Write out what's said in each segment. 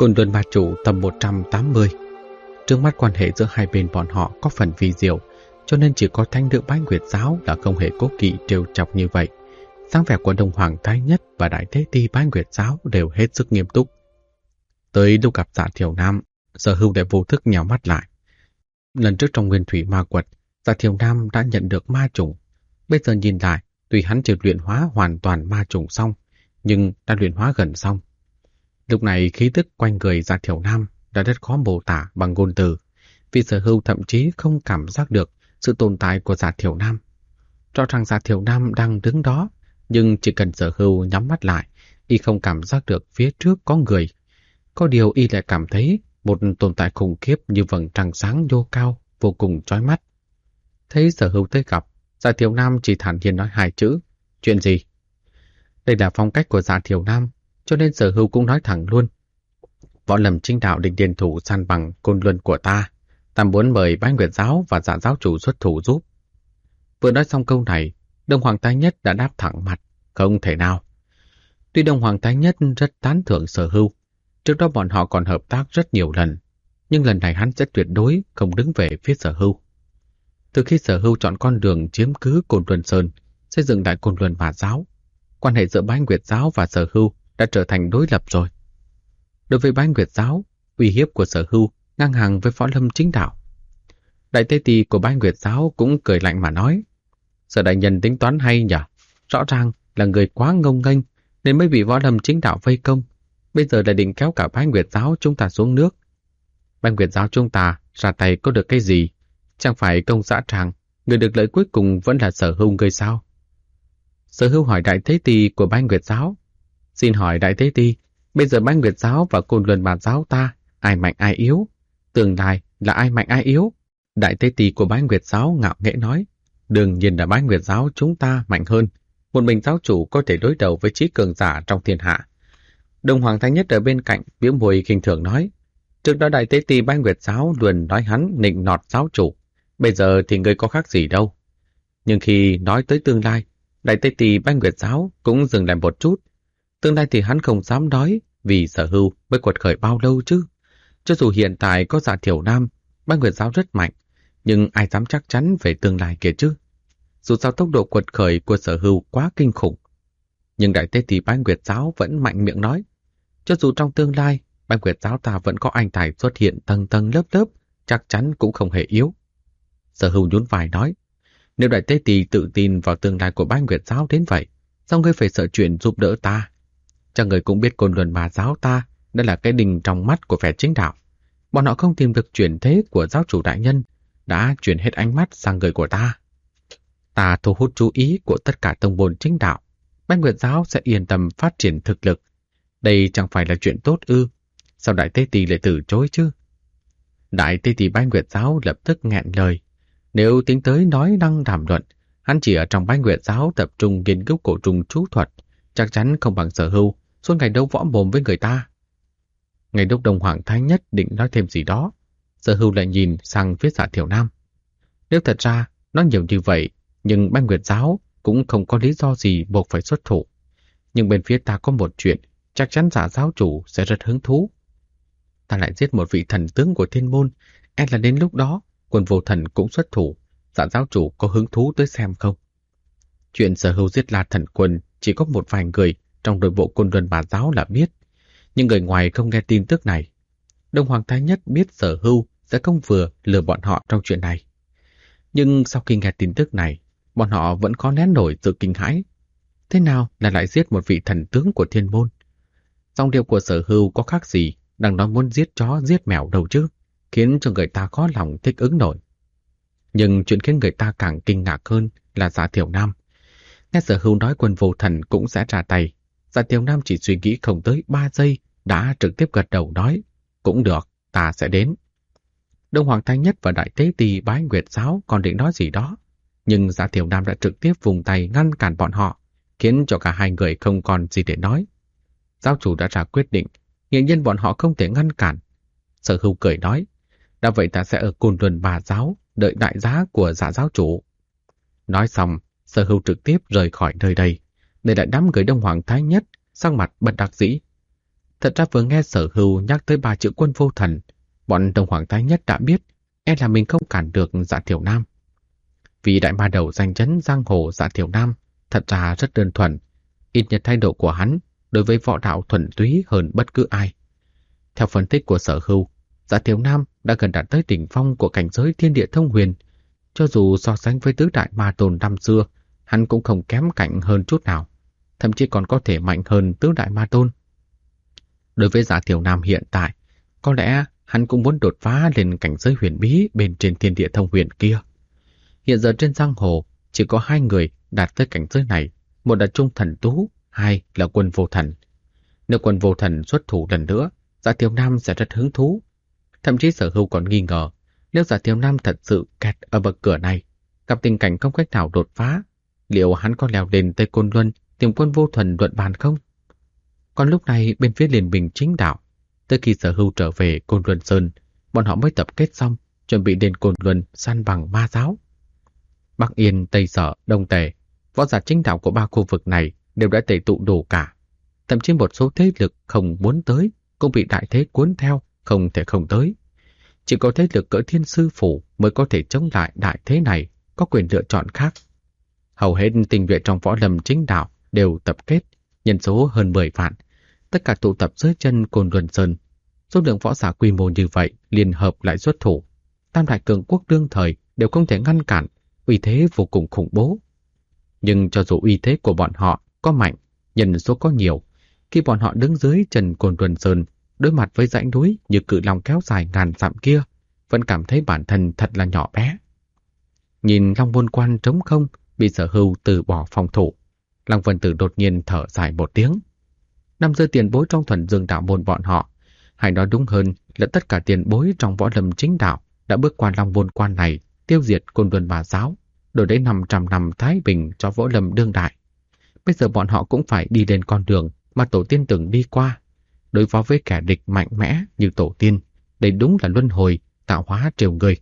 Côn Luân Ma Chủ tầm 180. Trước mắt quan hệ giữa hai bên bọn họ có phần vi diệu, cho nên chỉ có Thánh nữ Bái Nguyệt Giáo là không hề cố kỵ trêu chọc như vậy. Dáng vẻ của Đông Hoàng Thái Nhất và Đại Tế Ti Bái Nguyệt Giáo đều hết sức nghiêm túc. Tới lúc gặp Dạ Thiều Nam, Sở Hưu lại vô thức nhào mắt lại. Lần trước trong Nguyên Thủy Ma Quật, Dạ Thiều Nam đã nhận được ma trùng. Bây giờ nhìn lại, tuy hắn chưa luyện hóa hoàn toàn ma trùng xong, nhưng đã luyện hóa gần xong. Lúc này khí tức quanh người Dạ Thiều Nam đã rất khó mô tả bằng ngôn từ, vì Sở Hưu thậm chí không cảm giác được sự tồn tại của Dạ Thiều Nam. Rõ ràng Dạ Thiều Nam đang đứng đó, nhưng chỉ cần Sở Hưu nhắm mắt lại, y không cảm giác được phía trước có người. Có điều y lại cảm thấy một tồn tại khủng khiếp như vầng trăng sáng nhô cao, vô cùng chói mắt. Thấy Sở Hưu tới gặp, Dạ Thiều Nam chỉ thản nhiên nói hai chữ: chuyện gì? Đây là phong cách của Dạ Thiều Nam, cho nên Sở Hưu cũng nói thẳng luôn: Võ Lâm Chính Đạo định điền thủ san bằng Côn Luân của ta. Ta muốn mời Bái Nguyệt Giáo và Dạ Giáo Chủ xuất thủ giúp. Vừa nói xong câu này, Đông Hoàng Thái Nhất đã đáp thẳng mặt: không thể nào. Tuy Đông Hoàng Thái Nhất rất tán thưởng Sở Hưu, trước đó bọn họ còn hợp tác rất nhiều lần, nhưng lần này hắn sẽ tuyệt đối không đứng về phía Sở Hưu. Từ khi Sở Hưu chọn con đường chiếm cứ Côn Luân Sơn, xây dựng Đại Côn Luân Ma Giáo, quan hệ giữa Bái Nguyệt Giáo và Sở Hưu đã trở thành đối lập rồi. Đối với Bái Nguyệt Giáo, uy hiếp của Sở Hưu ngang hàng với Võ Lâm Chính Đạo. Đại Tế Ti của Bái Nguyệt Giáo cũng cười lạnh mà nói: Sở đại nhân tính toán hay nhỉ? Rõ ràng là người quá ngông nghênh nên mới bị Võ Lâm Chính Đạo vây công. Bây giờ lại định kéo cả Bái Nguyệt Giáo chúng ta xuống nước. Bái Nguyệt Giáo chúng ta ra tay có được cái gì? Chẳng phải công dã tràng, người được lợi cuối cùng vẫn là Sở Hưu người sao? Sở Hưu hỏi Đại Tế Ti của Bái Nguyệt Giáo: xin hỏi Đại Tế Ti, bây giờ Bái Nguyệt Giáo và Côn Luân Ma Giáo ta, ai mạnh ai yếu? Tương lai là ai mạnh ai yếu? Đại Tế Ti của Bái Nguyệt Giáo ngạo nghễ nói: đương nhiên là Bái Nguyệt Giáo chúng ta mạnh hơn. Một mình giáo chủ có thể đối đầu với trí cường giả trong thiên hạ. Đông Hoàng Thái Nhất ở bên cạnh bĩu môi khinh thường nói: trước đó Đại Tế Ti Bái Nguyệt Giáo luôn nói hắn nịnh nọt giáo chủ, bây giờ thì người có khác gì đâu. Nhưng khi nói tới tương lai, Đại Tế Ti Bái Nguyệt Giáo cũng dừng lại một chút. Tương lai thì hắn không dám nói, vì Sở Hưu mới quật khởi bao lâu chứ. Cho dù hiện tại có Dạ Thiều Nam, Bái Nguyệt Giáo rất mạnh, nhưng ai dám chắc chắn về tương lai kia chứ? Dù sao tốc độ quật khởi của Sở Hưu quá kinh khủng. Nhưng Đại Tế Ti Bái Nguyệt Giáo vẫn mạnh miệng nói: cho dù trong tương lai, Bái Nguyệt Giáo ta vẫn có anh tài xuất hiện tầng tầng lớp lớp, chắc chắn cũng không hề yếu. Sở Hưu nhún vai nói: nếu Đại Tế Ti tự tin vào tương lai của Bái Nguyệt Giáo đến vậy, sao ngươi phải sợ chuyện giúp đỡ ta? Chắc người cũng biết Côn Luân Ma Giáo ta đã là cái đình trong mắt của phe chính đạo. Bọn họ không tìm được chuyển thế của giáo chủ đại nhân, đã chuyển hết ánh mắt sang người của ta. Ta thu hút chú ý của tất cả tông môn chính đạo, Bái Nguyệt Giáo sẽ yên tâm phát triển thực lực. Đây chẳng phải là chuyện tốt ư? Sao Đại Tế Ti lại từ chối chứ? Đại Tế Ti Bái Nguyệt Giáo lập tức nghẹn lời. Nếu tính tới nói năng đàm luận, hắn chỉ ở trong Bái Nguyệt Giáo tập trung nghiên cứu cổ trùng chú thuật, chắc chắn không bằng Sở Hưu suốt ngày đấu võ mồm với người ta. Ngay lúc Đông Hoàng Thái Nhất định nói thêm gì đó, Sở Hưu lại nhìn sang phía Dạ Thiều Nam. Nếu thật ra nói nhiều như vậy, nhưng Bái Nguyệt Giáo cũng không có lý do gì buộc phải xuất thủ. Nhưng bên phía ta có một chuyện, chắc chắn Dạ giáo chủ sẽ rất hứng thú. Ta lại giết một vị thần tướng của thiên môn, e là đến lúc đó Quân Vô Thần cũng xuất thủ. Dạ giáo chủ có hứng thú tới xem không? Chuyện Sở Hưu giết La Thần Quân chỉ có một vài người trong nội bộ Côn Luân Ma Giáo là biết, nhưng người ngoài không nghe tin tức này. Đông Hoàng Thái Nhất biết Sở Hưu sẽ không vừa lừa bọn họ trong chuyện này. Nhưng sau khi nghe tin tức này, bọn họ vẫn khó nén nổi sự kinh hãi. Thế nào là lại giết một vị thần tướng của thiên môn? Dòng điệu của Sở Hưu có khác gì đang nói muốn giết chó giết mèo đâu chứ, khiến cho người ta khó lòng thích ứng nổi. Nhưng chuyện khiến người ta càng kinh ngạc hơn là Dạ Thiều Nam. Nghe Sở Hưu nói Quân Vô Thần cũng sẽ ra tay, Dạ Thiều Nam chỉ suy nghĩ không tới 3 giây đã trực tiếp gật đầu nói: cũng được, ta sẽ đến. Đông Hoàng Thái Nhất và Đại Tế Ti Bái Nguyệt Giáo còn định nói gì đó, nhưng Dạ Thiều Nam đã trực tiếp vùng tay ngăn cản bọn họ, khiến cho cả hai người không còn gì để nói. Giáo chủ đã ra quyết định, hiển nhiên bọn họ không thể ngăn cản. Sở Hưu cười nói: đã vậy ta sẽ ở Côn Luân Ma Giáo đợi đại giá của Dạ giáo chủ. Nói xong, Sở Hưu trực tiếp rời khỏi nơi đây, để lại đám người Đông Hoàng Thái Nhất sắc mặt bất đắc dĩ. Thật ra vừa nghe Sở Hưu nhắc tới 3 chữ Quân Vô Thần, bọn Đông Hoàng Thái Nhất đã biết e là mình không cản được Dạ Thiểu Nam. Vì đại ma đầu danh chấn giang hồ Dạ Thiểu Nam thật ra rất đơn thuần, ít nhất thái độ của hắn đối với võ đạo thuần túy hơn bất cứ ai. Theo phân tích của Sở Hưu, Dạ Thiểu Nam đã gần đạt tới đỉnh phong của cảnh giới thiên địa thông huyền. Cho dù so sánh với tứ đại ma tôn năm xưa, hắn cũng không kém cạnh hơn chút nào, thậm chí còn có thể mạnh hơn tứ đại ma tôn. Đối với Dạ Thiểu Nam hiện tại, có lẽ hắn cũng muốn đột phá lên cảnh giới huyền bí bên trên thiên địa thông huyền kia. Hiện giờ trên giang hồ chỉ có 2 người đạt tới cảnh giới này, một là Trung Thần Tú, 2 là Quân Vô Thần. Nếu Quân Vô Thần xuất thủ lần nữa, Dạ Thiểu Nam sẽ rất hứng thú. Thậm chí Sở Hưu còn nghi ngờ, nếu Dạ Thiểu Nam thật sự kẹt ở bậc cửa này, gặp tình cảnh không cách nào đột phá, liệu hắn có leo lên Tây Côn Luân tìm Quân Vô Thần luận bàn không? Còn lúc này bên phía Liên Minh Chính Đạo, tới khi Sở Hưu trở về Côn Luân Sơn, bọn họ mới tập kết xong, chuẩn bị đến Côn Luân săn bằng ma giáo. Bắc Yên, Tây Sở, Đông Tề, võ giả chính đạo của 3 khu vực này đều đã tề tụ đủ cả. Thậm chí một số thế lực không muốn tới cũng bị đại thế cuốn theo, không thể không tới. Chỉ có thế lực cỡ Thiên Sư Phủ mới có thể chống lại đại thế này, có quyền lựa chọn khác. Hầu hết tình nhuệ trong võ lâm chính đạo đều tập kết, nhân số hơn 10 vạn, tất cả tụ tập dưới chân Côn Luân Sơn. Số lượng võ giả quy mô như vậy liên hợp lại xuất thủ, tam đại cường quốc đương thời đều không thể ngăn cản, uy thế vô cùng khủng bố. Nhưng cho dù uy thế của bọn họ có mạnh, nhân số có nhiều, khi bọn họ đứng dưới chân Côn Luân Sơn, đối mặt với dãy núi như cự long kéo dài ngàn dặm kia, vẫn cảm thấy bản thân thật là nhỏ bé. Nhìn Long Môn Quan trống không, bị Sở Hưu từ bỏ phòng thủ, Lăng Vân Tử đột nhiên thở dài một tiếng. Năm xưa tiền bối trong Thuần Dương đạo môn bọn họ, hay nói đúng hơn là tất cả tiền bối trong võ lâm chính đạo đã bước qua Long Môn Quan này, tiêu diệt Côn Luân Ma giáo, đổi lấy 500 năm thái bình cho võ lâm đương đại. Bây giờ bọn họ cũng phải đi lên con đường mà tổ tiên từng đi qua, đối phó với kẻ địch mạnh mẽ như tổ tiên. Đây đúng là luân hồi tạo hóa trêu người.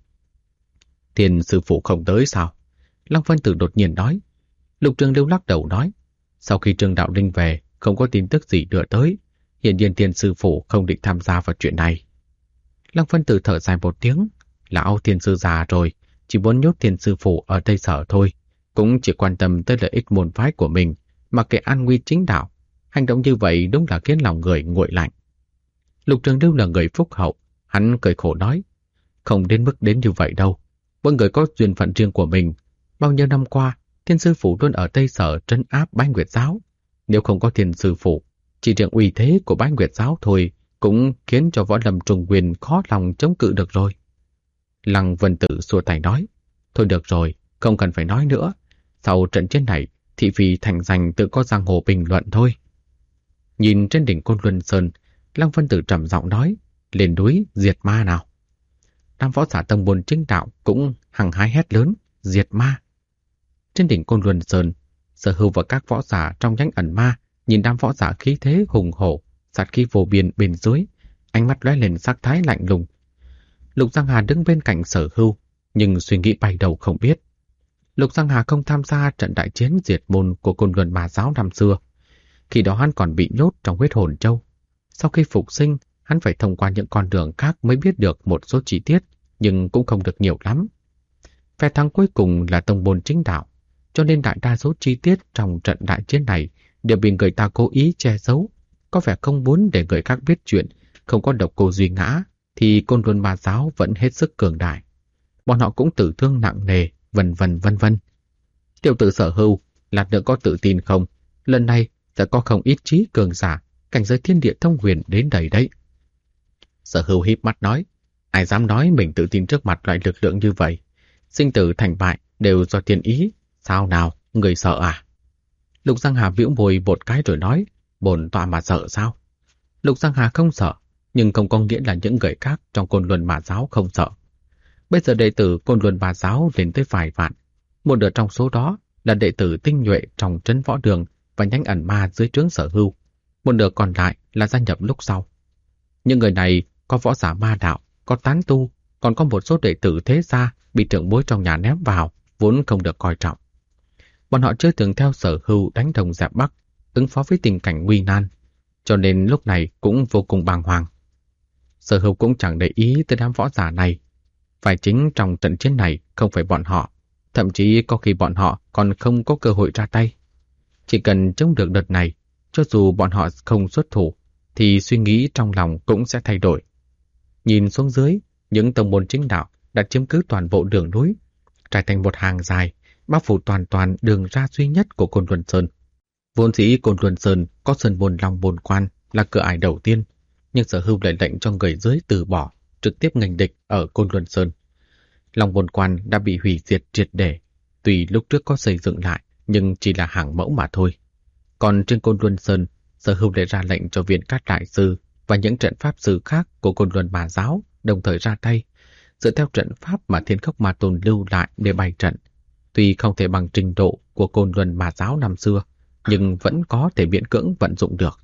Thiên Sư Phụ không tới sao? Lăng Vân Tử đột nhiên nói. Lục Trường Lưu lắc đầu nói, sau khi Trương Đạo Linh về, không có tin tức gì đưa tới, hiển nhiên Thiên Sư Phụ không định tham gia vào chuyện này. Lăng Vân Tử thở dài một tiếng, lão Thiên Sư già rồi, chỉ muốn nhốt Thiên Sư Phụ ở Tây Sở thôi, cũng chỉ quan tâm tới lợi ích môn phái của mình, mà kệ an nguy chính đạo. Hành động như vậy đúng là khiến lòng người nguội lạnh. Lục Trường Lưu là người phúc hậu, hắn cười khổ nói, không đến mức đến như vậy đâu. Mỗi người có duyên phận riêng của mình. Bao nhiêu năm qua, Thiên Sư Phụ luôn ở Tây Sở trấn áp Bái Nguyệt giáo. Nếu không có Thiên Sư Phụ, chỉ riêng uy thế của Bái Nguyệt giáo thôi cũng khiến cho võ lâm Trung Nguyên khó lòng chống cự được rồi. Lăng Vân Tử xua tay nói, thôi được rồi, không cần phải nói nữa. Sau trận chiến này, thị phi thành danh tự có giang hồ bình luận thôi. Nhìn trên đỉnh Côn Luân Sơn, Lăng Vân Tử trầm giọng nói, lên núi diệt ma nào. Đám võ giả tông môn chính đạo cũng hăng hái hét lớn, diệt ma. Trên đỉnh Côn Luân Sơn, Sở Hưu và các võ giả trong nhánh ẩn ma nhìn đám võ giả khí thế hùng hổ, sát khí vô biên bên dưới, ánh mắt lóe lên sắc thái lạnh lùng. Lục Giang Hà đứng bên cạnh Sở Hưu, nhưng suy nghĩ bay đầu không biết. Lục Giang Hà không tham gia trận đại chiến diệt môn của Côn Luân Ma giáo năm xưa. Khi đó hắn còn bị nhốt trong huyết hồn châu. Sau khi phục sinh, hắn phải thông qua những con đường khác mới biết được một số chi tiết, nhưng cũng không được nhiều lắm. Phe thắng cuối cùng là tông môn chính đạo, cho nên đại đa số chi tiết trong trận đại chiến này đều bị người ta cố ý che giấu, có vẻ không muốn để người khác biết chuyện. Không có Độc Cô Duy ngã, thì Côn Luân Ma giáo vẫn hết sức cường đại. Bọn họ cũng tử thương nặng nề, vân vân. Tiểu tử Sở Hưu, lát nữa có tự tin không? Lần này sẽ có không ít trí cường giả, cảnh giới thiên địa thông huyền đến đầy đấy. Sở Hưu híp mắt nói, ai dám nói mình tự tin trước mặt loại lực lượng như vậy? Sinh tử thành bại đều do thiên ý, sao nào, người sợ à? Lục Giang Hà vĩu môi một cái rồi nói, bổn tọa mà sợ sao? Lục Giang Hà không sợ, nhưng không có nghĩa là những người khác trong Côn Luân Ma giáo không sợ. Bây giờ đệ tử Côn Luân Ma giáo lên tới vài vạn, một nửa trong số đó là đệ tử tinh nhuệ trong trấn võ đường và nhánh ẩn ma dưới trướng Sở Hưu, một nửa còn lại là gia nhập lúc sau. Những người này có võ giả ma đạo, có tán tu, còn có một số đệ tử thế gia bị trưởng bối trong nhà ném vào, vốn không được coi trọng. Bọn họ chưa từng theo Sở Hưu đánh đồng dẹp Bắc, ứng phó với tình cảnh nguy nan. cho nên lúc này cũng vô cùng bàng hoàng. Sở Hưu cũng chẳng để ý tới đám võ giả này. Phải chính trong trận chiến này không phải bọn họ, thậm chí có khi bọn họ còn không có cơ hội ra tay. Chỉ cần chống được đợt này, cho dù bọn họ không xuất thủ, thì suy nghĩ trong lòng cũng sẽ thay đổi. Nhìn xuống dưới, những tông môn chính đạo đã chiếm cứ toàn bộ đường núi, trải thành một hàng dài, bao phủ toàn đường ra duy nhất của Côn Luân Sơn. Vốn dĩ Côn Luân Sơn có sơn môn Long Môn Quan là cửa ải đầu tiên, nhưng Sở Hưu lại lệnh cho người dưới từ bỏ, trực tiếp nghênh địch ở Côn Luân Sơn. Long Môn Quan đã bị hủy diệt triệt để, tuy lúc trước có xây dựng lại, nhưng chỉ là hàng mẫu mà thôi. Còn trên Côn Luân Sơn, Sở Hưu lại ra lệnh cho Viên Cát Đại Sư và những trận pháp sư khác của Côn Luân Ma Giáo đồng thời ra tay, dựa theo trận pháp mà Thiên Khốc Ma Tôn lưu lại để bày trận. Tuy không thể bằng trình độ của Côn Luân Ma Giáo năm xưa, nhưng vẫn có thể miễn cưỡng vận dụng được.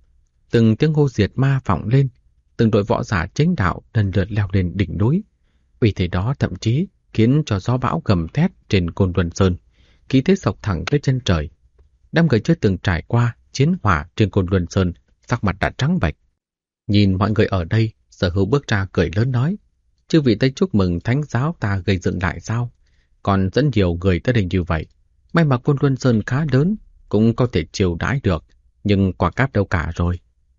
Từng tiếng hô diệt ma vọng lên, từng đội võ giả chính đạo lần lượt leo lên đỉnh núi. Vì thế đó thậm chí khiến cho gió bão gầm thét trên Côn Luân Sơn, khí thế sộc thẳng tới chân trời. Đám người chưa từng trải qua chiến hỏa trên Côn Luân Sơn, sắc mặt đã trắng bệch. Nhìn mọi người ở đây, Sở Hưu bước ra cười lớn nói: "Chư vị tới chúc mừng thánh giáo ta gây dựng lại sao? Còn dẫn nhiều người tới đây như vậy. May mà Côn Luân Sơn khá lớn, cũng có thể chiều đãi được, nhưng quả cáp đâu cả rồi."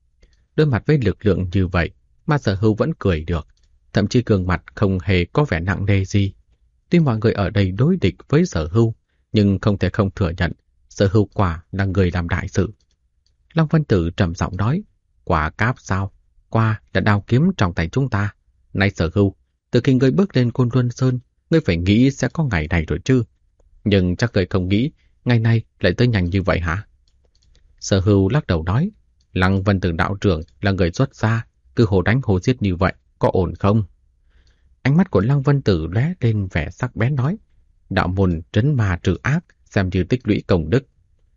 Đối mặt với lực lượng như vậy mà Sở Hưu vẫn cười được, thậm chí gương mặt không hề có vẻ nặng nề gì. Tuy mọi người ở đây đối địch với Sở Hưu, nhưng không thể không thừa nhận Sở Hưu quả là người làm đại sự. Long Vân Tử trầm giọng nói: "Quả cáp sao? Qua là đao kiếm trong tay chúng ta. Nay Sở Hưu, từ khi ngươi bước lên Côn Luân Sơn, ngươi phải nghĩ sẽ có ngày này rồi chứ. Nhưng chắc ngươi không nghĩ ngày nay lại tới nhanh như vậy hả?" Sở Hưu lắc đầu nói: "Lăng Vân Tử đạo trưởng là người xuất gia, cứ hồ đánh hồ giết như vậy, có ổn không?" Ánh mắt của Lăng Vân Tử lóe lên vẻ sắc bén nói: "Đạo môn trấn ma trừ ác, xem như tích lũy công đức."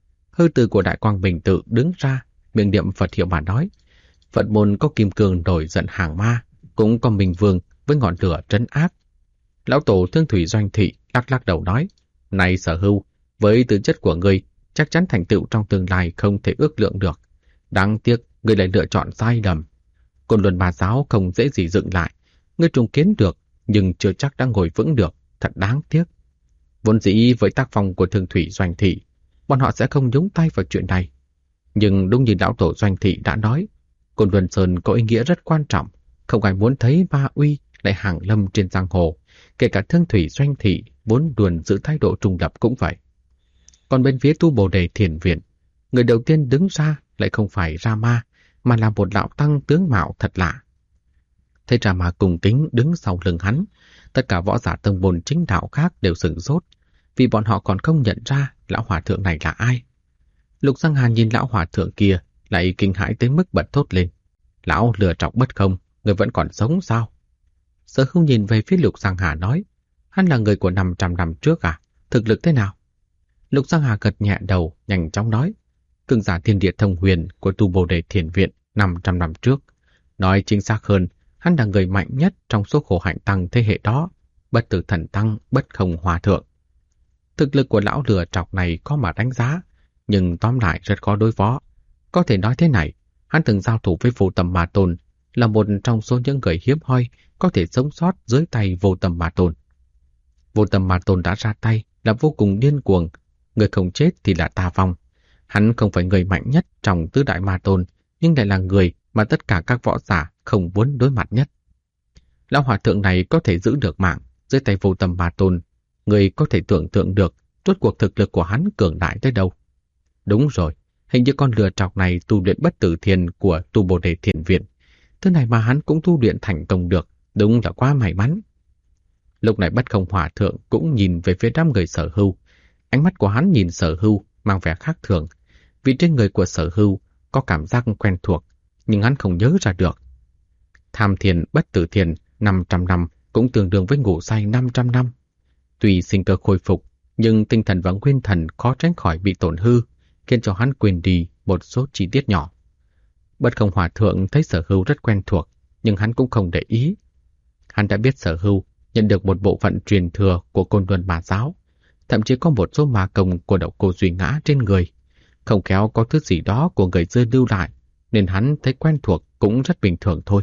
Hư tử của Đại Quang Bình Tự đứng ra, miệng niệm Phật hiệu mà nói: "Phật môn có kim cương nổi giận hàng ma, cũng có Minh Vương với ngọn lửa trấn ác." Lão tổ Thương Thủy Doanh Thị lắc lắc đầu nói: "Này Sở Hưu, với tư chất của ngươi, chắc chắn thành tựu trong tương lai không thể ước lượng được. Đáng tiếc, ngươi lại lựa chọn sai lầm. Côn Luân Ma Giáo không dễ gì dựng lại, ngươi trùng kiến được, nhưng chưa chắc đã ngồi vững được, thật đáng tiếc." Vốn dĩ với tác phong của Thương Thủy Doanh Thị, bọn họ sẽ không nhúng tay vào chuyện này. Nhưng đúng như lão tổ Doanh Thị đã nói, Côn Luân Sơn có ý nghĩa rất quan trọng, không ai muốn thấy ma uy lại hàng lâm trên giang hồ, kể cả Thương Thủy Doanh Thị vốn luôn giữ thái độ trung lập cũng vậy. Còn bên phía Tu Bồ Đề Thiền Viện, người đầu tiên đứng ra lại không phải Rama, mà là một lão tăng tướng mạo thật lạ. Thấy Rama cùng kính đứng sau lưng hắn, tất cả võ giả tông môn chính đạo khác đều sửng sốt, vì bọn họ còn không nhận ra lão hòa thượng này là ai. Lục Giang Hà nhìn lão hòa thượng kia, lại kinh hãi tới mức bật thốt lên: "Lão lừa trọc bất không, người vẫn còn sống sao?" Sở Hưu nhìn về phía Lục Giang Hà nói: "Hắn là người của 500 năm trước à? Thực lực thế nào?" Lục Giang Hà gật nhẹ đầu, nhanh chóng nói: "Cường giả thiên địa thông huyền của Tu Bồ Đề Thiền Viện 500 năm trước. Nói chính xác hơn, hắn là người mạnh nhất trong số khổ hạnh tăng thế hệ đó, bất tử thần tăng, bất không hòa thượng." Thực lực của lão lừa trọc này có mà đánh giá, nhưng tóm lại rất khó đối phó. Có thể nói thế này, hắn từng giao thủ với Vô Tâm Ma Tôn, là một trong số những người hiếm hoi có thể sống sót dưới tay Vô Tâm Ma Tôn. Vô Tâm Ma Tôn đã ra tay là vô cùng điên cuồng, người không chết thì là ta vong. Hắn không phải người mạnh nhất trong tứ đại Ma Tôn, nhưng lại là người mà tất cả các võ giả không muốn đối mặt nhất. Lão hòa thượng này có thể giữ được mạng dưới tay Vô Tâm Ma Tôn, người có thể tưởng tượng được rốt cuộc thực lực của hắn cường đại tới đâu. Đúng rồi, hình như con lừa trọc này tu luyện bất tử thiền của Tu Bồ Đề Thiền Viện. Thứ này mà hắn cũng tu luyện thành công được, đúng là quá may mắn. Lúc này Bất Không Hòa thượng cũng nhìn về phía đám người Sở Hưu. Ánh mắt của hắn nhìn Sở Hưu mang vẻ khác thường, vì trên người của Sở Hưu có cảm giác quen thuộc, nhưng hắn không nhớ ra được. Tham thiền bất tử thiền 500 năm cũng tương đương với ngủ say 500 năm. Tuy sinh cơ khôi phục, nhưng tinh thần và nguyên thần khó tránh khỏi bị tổn hư, khiến cho hắn quên đi một số chi tiết nhỏ. Bất Không Hòa thượng thấy Sở Hưu rất quen thuộc, nhưng hắn cũng không để ý. Hắn đã biết Sở Hưu nhận được một bộ phận truyền thừa của Côn Luân Ma Giáo, thậm chí có một số ma công của Độc Cô Duy Ngã trên người. Không khéo có thứ gì đó của người xưa lưu lại, nên hắn thấy quen thuộc cũng rất bình thường thôi.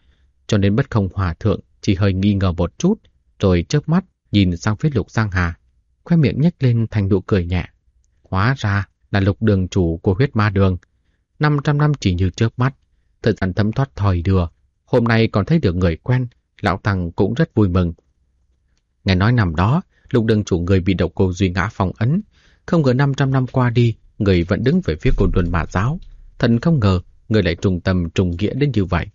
Cho nên Bất Không Hòa thượng chỉ hơi nghi ngờ một chút, rồi chớp mắt nhìn sang phía Lục Giang Hà, khóe miệng nhếch lên thành nụ cười nhẹ. Hóa ra là Lục đường chủ của huyết ma đường. 500 năm chỉ như chớp mắt, thời gian thấm thoát thòi đưa. Hôm nay còn thấy được người quen, lão tăng cũng rất vui mừng. Nghe nói năm đó, Lục đường chủ người bị độc cô Duy Ngã phong ấn, không ngờ 500 năm qua đi, người vẫn đứng về phía Côn Luân Ma giáo. Thần không ngờ người lại trùng tâm trùng nghĩa đến như vậy.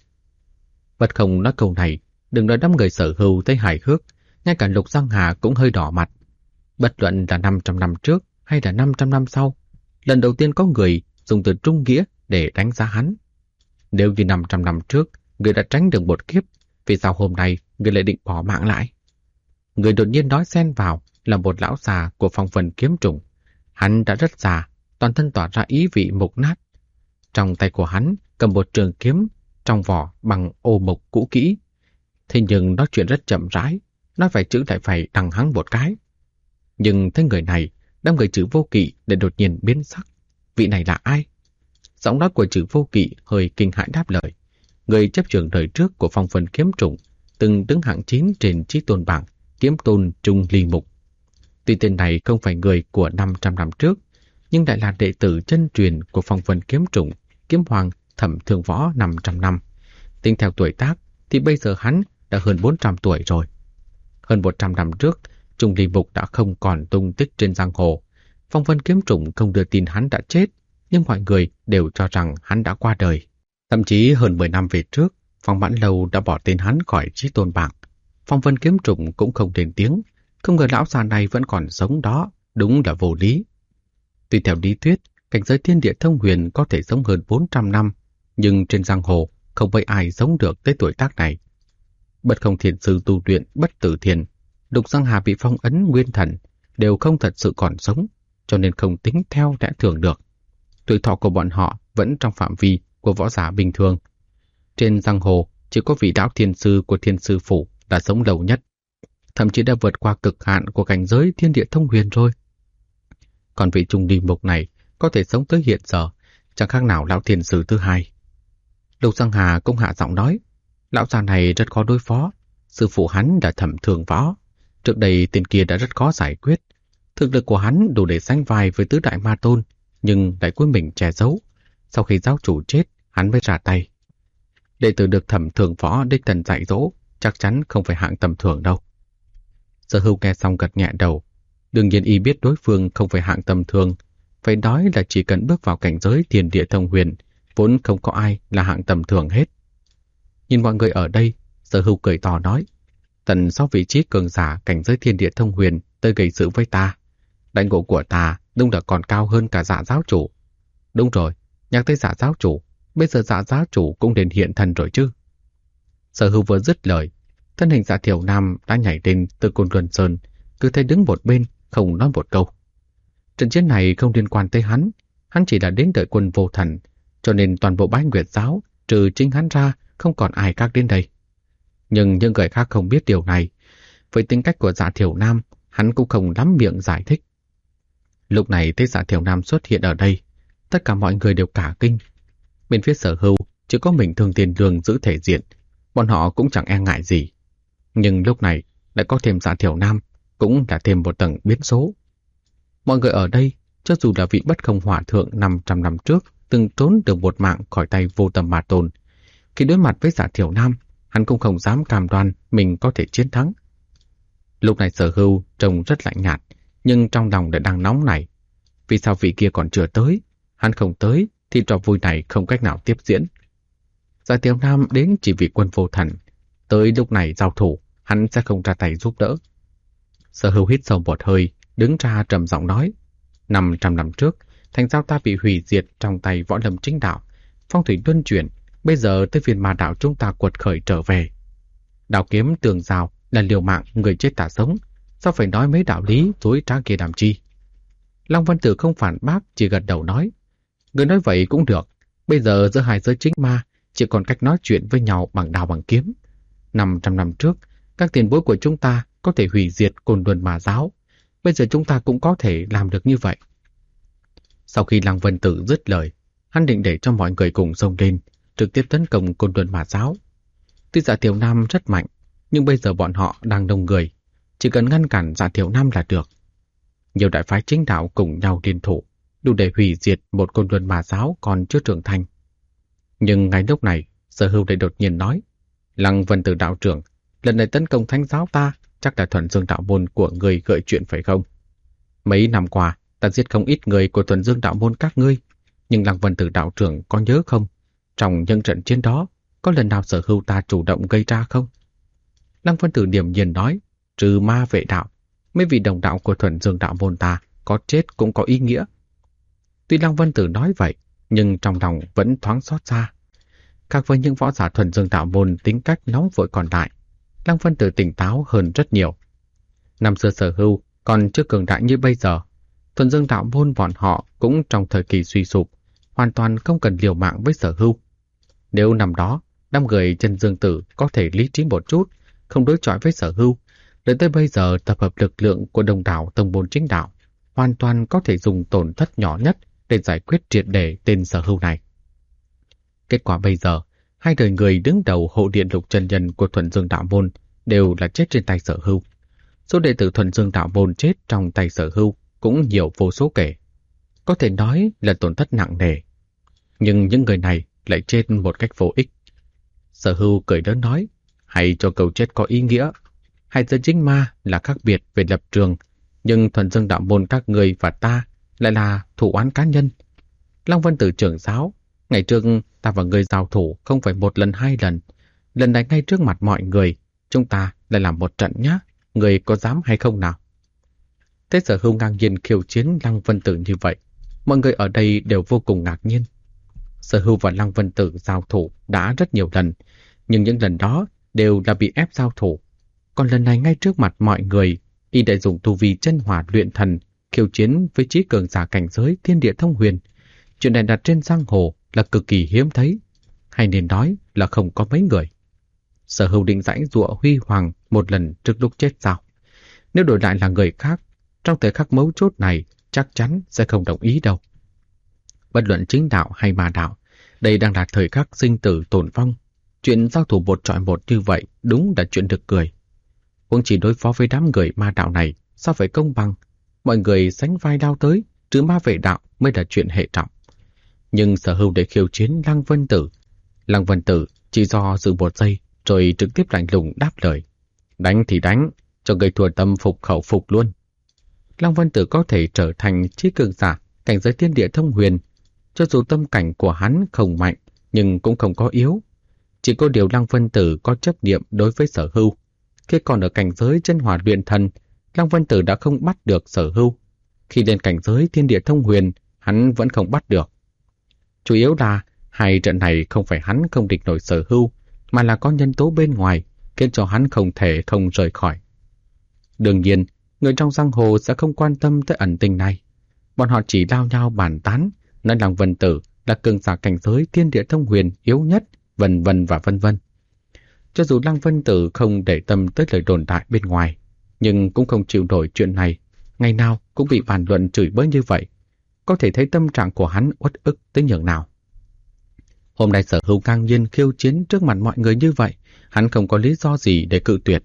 Bất Không nói câu này, đừng nói đám người Sở Hưu thấy hài hước, ngay cả Lục Giang Hà cũng hơi đỏ mặt. Bất luận là 500 năm trước hay là 500 năm sau, lần đầu tiên có người dùng từ trung nghĩa để đánh giá hắn. Nếu như 500 năm trước, người đã tránh được một kiếp, vì sao hôm nay người lại định bỏ mạng lại? Người đột nhiên nói xen vào là một lão già của phong vân kiếm trùng. Hắn đã rất già, toàn thân tỏa ra ý vị mục nát. Trong tay của hắn cầm một trường kiếm trong vỏ bằng ô mộc cũ kỹ. Thế nhưng nói chuyện rất chậm rãi, nói vài chữ lại phải đằng hắng một cái. Nhưng thấy người này, đám người Chữ Vô Kỵ để đột nhiên biến sắc. Vị này là ai? Giọng nói của Chữ Vô Kỵ hơi kinh hãi đáp lời. Người chấp trưởng đời trước của phong vân kiếm trùng, từng đứng hạng 9 trên chí tôn bảng, kiếm tôn Trung Ly Mục. Tuy tên này không phải người của 500 năm trước, nhưng lại là đệ tử chân truyền của phong vân kiếm trùng, kiếm hoàng Thẩm Thương Võ 500 năm. Tính theo tuổi tác thì bây giờ hắn đã hơn 400 tuổi rồi. Hơn 100 năm trước, Trung Ly Mục đã không còn tung tích trên giang hồ. Phong vân kiếm trùng không đưa tin hắn đã chết, nhưng mọi người đều cho rằng hắn đã qua đời. Thậm chí hơn 10 năm về trước, Phong Mãn Lâu đã bỏ tên hắn khỏi chí tôn bảng. Phong vân kiếm trùng cũng không lên tiếng, không ngờ lão già này vẫn còn sống đó, đúng là vô lý. Tuy theo lý thuyết, cảnh giới thiên địa thông huyền có thể sống hơn 400 năm, nhưng trên giang hồ không mấy ai sống được tới tuổi tác này. Bất Không thiền sư tu luyện bất tử thiền, Lục Giang Hà bị phong ấn nguyên thần, đều không thật sự còn sống, cho nên không tính theo lẽ thường được. Tuổi thọ của bọn họ vẫn trong phạm vi của võ giả bình thường. Trên giang hồ chỉ có vị đạo thiên sư của thiên sư phủ đã sống lâu nhất, thậm chí đã vượt qua cực hạn của cảnh giới thiên địa thông huyền rồi. Còn vị Trung Ly Mục này có thể sống tới hiện giờ, chẳng khác nào lão thiên sư thứ hai. Lục Giang Hà cũng hạ giọng nói, lão già này rất khó đối phó, sư phụ hắn đã Thẩm Thương Võ, trước đây tên kia đã rất khó giải quyết. Thực lực của hắn đủ để sánh vai với tứ đại ma tôn, nhưng lại cuối mình che giấu. Sau khi giáo chủ chết, hắn mới ra tay. Đệ tử được Thẩm Thương Võ đích thân dạy dỗ, chắc chắn không phải hạng tầm thường đâu. Sở Hưu nghe xong gật nhẹ đầu. Đương nhiên y biết đối phương không phải hạng tầm thường, phải nói là chỉ cần bước vào cảnh giới thiên địa thông huyền, vốn không có ai là hạng tầm thường hết. Nhìn mọi người ở đây, Sở Hưu cười to nói, tận 6 vị trí cường giả cảnh giới thiên địa thông huyền tới gây sự với ta. Đại ngộ của ta đúng là còn cao hơn cả Dạ giáo chủ. Đúng rồi, nhắc tới Dạ giáo chủ, bây giờ Dạ giáo chủ cũng đến hiện thân rồi chứ. Sở Hưu vừa dứt lời, thân hình Dạ Thiểu Nam đã nhảy lên từ Côn Luân Sơn, cứ thấy đứng một bên, không nói một câu. Trận chiến này không liên quan tới hắn chỉ là đến đợi quân vô thần, cho nên toàn bộ Bái Nguyệt giáo, trừ chính hắn ra, không còn ai khác đến đây. Nhưng những người khác không biết điều này. Với tính cách của Dạ Thiểu Nam, hắn cũng không lắm miệng giải thích. Lúc này thấy Dạ Thiểu Nam xuất hiện ở đây, tất cả mọi người đều cả kinh. Bên phía Sở Hưu, chỉ có mình Thương Tiền Lương giữ thể diện, bọn họ cũng chẳng e ngại gì. Nhưng lúc này, lại có thêm Dạ Thiểu Nam, cũng đã thêm một tầng biến số. Mọi người ở đây, cho dù là vị Bất Không Hòa thượng 500 năm trước, từng trốn được một mạng khỏi tay Vô Tâm Ma Tôn, khi đối mặt với Dạ Thiểu Nam, hắn cũng không dám cam đoan mình có thể chiến thắng. Lúc này Sở Hưu trông rất lạnh nhạt, nhưng trong lòng lại đang nóng nảy. Vì sao vị kia còn chưa tới? Hắn không tới thì trò vui này không cách nào tiếp diễn. Dạ Thiểu Nam đến chỉ vì quân vô thần, tới lúc này giao thủ, hắn sẽ không ra tay giúp đỡ. Sở Hưu hít sâu một hơi, đứng ra trầm giọng nói, 500 năm trước, thành giáo ta bị hủy diệt trong tay Võ Lâm Chính Đạo, phong thủy luân chuyển, bây giờ tới viên ma đạo chúng ta quật khởi trở về. Đạo kiếm tường rào là liều mạng người chết ta sống, sao phải nói mấy đạo lý dối trá kia làm chi? Long Văn Tử không phản bác, chỉ gật đầu nói, người nói vậy cũng được, bây giờ giữa hai giới chính ma chỉ còn cách nói chuyện với nhau bằng đao bằng kiếm. 500 năm trước, các tiền bối của chúng ta có thể hủy diệt Côn Luân Ma giáo, bây giờ chúng ta cũng có thể làm được như vậy. Sau khi Lăng Vân Tử dứt lời, hắn định để cho mọi người cùng xông lên, trực tiếp tấn công Côn Luân Ma giáo. Tuy Dạ Thiểu Nam rất mạnh, nhưng bây giờ bọn họ đang đông người, chỉ cần ngăn cản Dạ Thiểu Nam là được. Nhiều đại phái chính đạo cùng nhau liên thủ, đủ để hủy diệt một Côn Luân Ma giáo còn chưa trưởng thành. Nhưng ngay lúc này, Sở Hưu lại đột nhiên nói, Lăng Vân Tử đạo trưởng, lần này tấn công thánh giáo ta chắc là Thuần Dương đạo môn của người gợi chuyện phải không? Mấy năm qua, ta giết không ít người của Thuần Dương đạo môn các ngươi, nhưng Lăng Vân Tử đạo trưởng có nhớ không? Trong những trận chiến đó, có lần nào Sở Hưu ta chủ động gây ra không? Lăng Vân Tử điềm nhiên nói, trừ ma vệ đạo, mấy vị đồng đạo của Thuần Dương đạo môn ta có chết cũng có ý nghĩa. Tuy Lăng Vân Tử nói vậy, nhưng trong lòng vẫn thoáng xót xa. Khác với những võ giả Thuần Dương đạo môn tính cách nóng vội còn lại, Lăng Vân Tử tỉnh táo hơn rất nhiều. Năm xưa Sở Hưu còn chưa cường đại như bây giờ, Thuần Dương đạo môn bọn họ cũng trong thời kỳ suy sụp, hoàn toàn không cần liều mạng với Sở Hưu. Nếu năm đó, năm người Chân Dương Tử có thể lý trí một chút, không đối chọi với Sở Hưu, đến tới bây giờ tập hợp lực lượng của đông đảo tông môn chính đạo, hoàn toàn có thể dùng tổn thất nhỏ nhất để giải quyết triệt để tên Sở Hưu này. Kết quả bây giờ, hai đời người đứng đầu hộ điện lục chân nhân của Thuần Dương đạo môn đều là chết trên tay Sở Hưu. Số đệ tử Thuần Dương đạo môn chết trong tay Sở Hưu cũng nhiều vô số kể. Có thể nói là tổn thất nặng nề. Nhưng những người này lại chết một cách vô ích. Sở Hưu cười đớn nói, hay cho câu chết có ý nghĩa. Hai giới chính ma là khác biệt về lập trường, nhưng Thuần Dương đạo môn các người và ta lại là thủ oán cá nhân. Long Vân Tử trưởng giáo, ngày trước ta và người giao thủ không phải một lần hai lần. Lần này ngay trước mặt mọi người, chúng ta lại làm một trận nhá. Người có dám hay không nào? Thế Sở Hưu ngang nhiên khiêu chiến Lăng Vân Tử như vậy, mọi người ở đây đều vô cùng ngạc nhiên. Sở Hưu và Lăng Vân Tử giao thủ đã rất nhiều lần, nhưng những lần đó đều là bị ép giao thủ. Còn lần này ngay trước mặt mọi người, y đã dùng tu vi chân hỏa luyện thần khiêu chiến với trí cường giả cảnh giới thiên địa thông huyền. Chuyện này đặt trên giang hồ là cực kỳ hiếm thấy, hay nên nói là không có mấy người. Sở Hưu định giãy giụa huy hoàng một lần trước lúc chết sao? Nếu đổi lại là người khác, trong thời khắc mấu chốt này chắc chắn sẽ không đồng ý đâu. Bất luận chính đạo hay ma đạo, đây đang là thời khắc sinh tử tồn vong. Chuyện giao thủ một chọi một như vậy đúng là chuyện được cười. Huống chỉ đối phó với đám người ma đạo này, sao phải công bằng? Mọi người sánh vai đao tới, trừ ma vệ đạo mới là chuyện hệ trọng. Nhưng Sở Hưu để khiêu chiến Lăng Vân Tử. Lăng Vân Tử chỉ do dự một giây, rồi trực tiếp lạnh lùng đáp lời. Đánh thì đánh, cho người thua tâm phục khẩu phục luôn. Lăng Vân Tử có thể trở thành trí cường giả cảnh giới thiên địa thông huyền. Cho dù tâm cảnh của hắn không mạnh, nhưng cũng không có yếu. Chỉ có điều Lăng Vân Tử có chấp niệm đối với Sở Hưu. Khi còn ở cảnh giới chân hỏa luyện thần, Lăng Vân Tử đã không bắt được Sở Hưu. Khi lên cảnh giới thiên địa thông huyền, hắn vẫn không bắt được. Chủ yếu là hai trận này không phải hắn không địch nổi Sở Hưu, mà là có nhân tố bên ngoài khiến cho hắn không thể không rời khỏi. Đương nhiên, người trong giang hồ sẽ không quan tâm tới ẩn tình này. Bọn họ chỉ lao nhau bàn tán, nói Lăng Vân Tử là cường giả cảnh giới thiên địa thông huyền yếu nhất, vân vân và vân vân. Cho dù Lăng Vân Tử không để tâm tới lời đồn đại bên ngoài, nhưng cũng không chịu nổi chuyện này, ngày nào cũng bị bàn luận chửi bới như vậy. Có thể thấy tâm trạng của hắn uất ức tới nhường nào. Hôm nay Sở Hưu ngang nhiên khiêu chiến trước mặt mọi người như vậy, hắn không có lý do gì để cự tuyệt.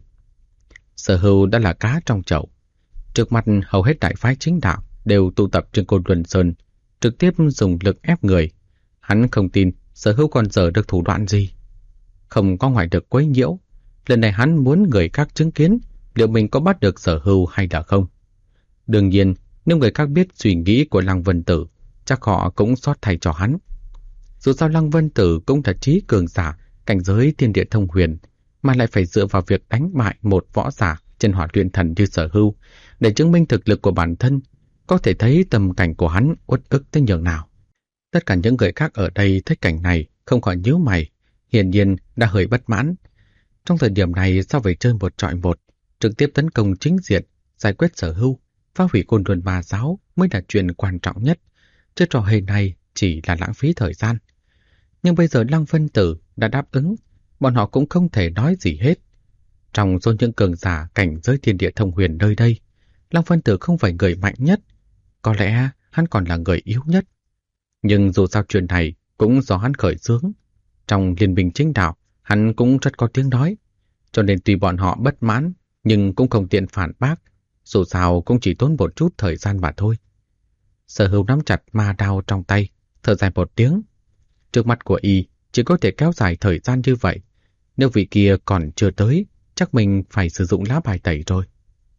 Sở Hưu đã là cá trong chậu. Trước mặt hầu hết đại phái chính đạo đều tụ tập trên Côn Luân Sơn, trực tiếp dùng lực ép người. Hắn không tin Sở Hưu còn dở được thủ đoạn gì. Không có ngoại được quấy nhiễu. Lần này hắn muốn người khác chứng kiến liệu mình có bắt được Sở Hưu hay là không. Đương nhiên, nếu người khác biết suy nghĩ của Lăng Vân Tử, chắc họ cũng xót thay cho hắn. Dù sao Lăng Vân Tử cũng là trí cường giả cảnh giới thiên địa thông huyền, mà lại phải dựa vào việc đánh bại một võ giả chân hỏa luyện thần như Sở Hưu để chứng minh thực lực của bản thân. Có thể thấy tầm cảnh của hắn uất ức tới nhường nào. Tất cả những người khác ở đây thấy cảnh này không khỏi nhíu mày, hiển nhiên đã hơi bất mãn. Trong thời điểm này sao phải chơi một chọi một, trực tiếp tấn công chính diện, giải quyết Sở Hưu, phá hủy Côn Luân Ma giáo mới là chuyện quan trọng nhất. Chứ trò hề này chỉ là lãng phí thời gian. Nhưng bây giờ Lăng Vân Tử đã đáp ứng, bọn họ cũng không thể nói gì hết. Trong số những cường giả cảnh giới thiên địa thông huyền nơi đây, Lăng Vân Tử không phải người mạnh nhất, có lẽ hắn còn là người yếu nhất. Nhưng dù sao chuyện này cũng do hắn khởi xướng. Trong liên minh chính đạo, hắn cũng rất có tiếng nói. Cho nên tuy bọn họ bất mãn, nhưng cũng không tiện phản bác. Dù sao cũng chỉ tốn một chút thời gian mà thôi. Sở Hưu nắm chặt ma đao trong tay, thở dài một tiếng. Trước mắt của y chỉ có thể kéo dài thời gian như vậy. Nếu vị kia còn chưa tới, chắc mình phải sử dụng lá bài tẩy rồi.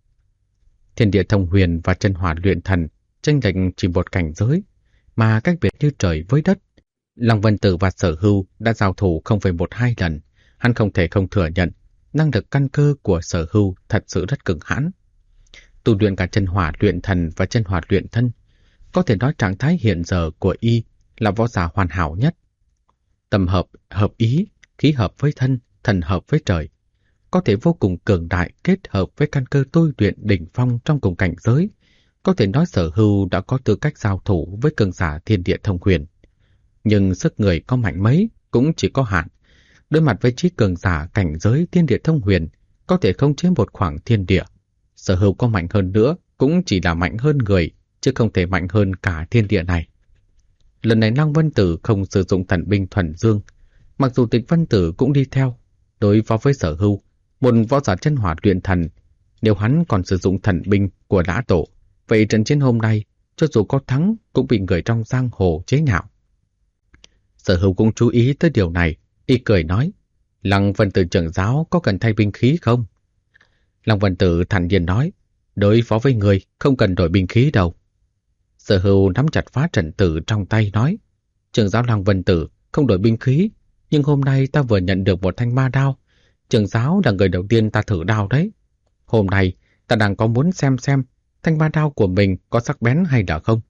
Thiên địa thông huyền và chân hỏa luyện thần chênh lệch chỉ một cảnh giới, mà cách biệt như trời với đất. Lăng Vân Tử và Sở Hưu đã giao thủ không phải một hai lần, hắn không thể không thừa nhận năng lực căn cơ của Sở Hưu thật sự rất cường hãn. Tu luyện cả chân hỏa luyện thần và chân hỏa luyện thân, có thể nói trạng thái hiện giờ của y là võ giả hoàn hảo nhất. Tâm hợp, hợp ý, khí hợp với thân, thần hợp với trời, có thể vô cùng cường đại kết hợp với căn cơ tôi luyện đỉnh phong trong cùng cảnh giới. Có thể nói Sở Hưu đã có tư cách giao thủ với cường giả thiên địa thông huyền. Nhưng sức người có mạnh mấy cũng chỉ có hạn. Đối mặt với trí cường giả cảnh giới thiên địa thông huyền, có thể khống chế một khoảng thiên địa. Sở Hưu có mạnh hơn nữa cũng chỉ là mạnh hơn người, chứ không thể mạnh hơn cả thiên địa này. Lần này Lăng Vân Tử không sử dụng thần binh thuần dương, mặc dù Tịch Vân Tử cũng đi theo. Đối phó với Sở Hưu, một võ giả chân hỏa luyện thần, nếu hắn còn sử dụng thần binh của Lã Tổ, vậy trận chiến hôm nay, cho dù có thắng, cũng bị người trong giang hồ chế nhạo. Sở Hưu cũng chú ý tới điều này, y cười nói, Lăng Vân Tử trưởng giáo có cần thay binh khí không? Lăng Vân Tử thản nhiên nói, đối phó với người không cần đổi binh khí đâu. Sở Hưu nắm chặt phá trận tử trong tay nói, trưởng giáo Lăng Vân Tử không đổi binh khí, nhưng hôm nay ta vừa nhận được một thanh ma đao. Trưởng giáo là người đầu tiên ta thử đao đấy. Hôm nay ta đang có muốn xem thanh ma đao của mình có sắc bén hay là không.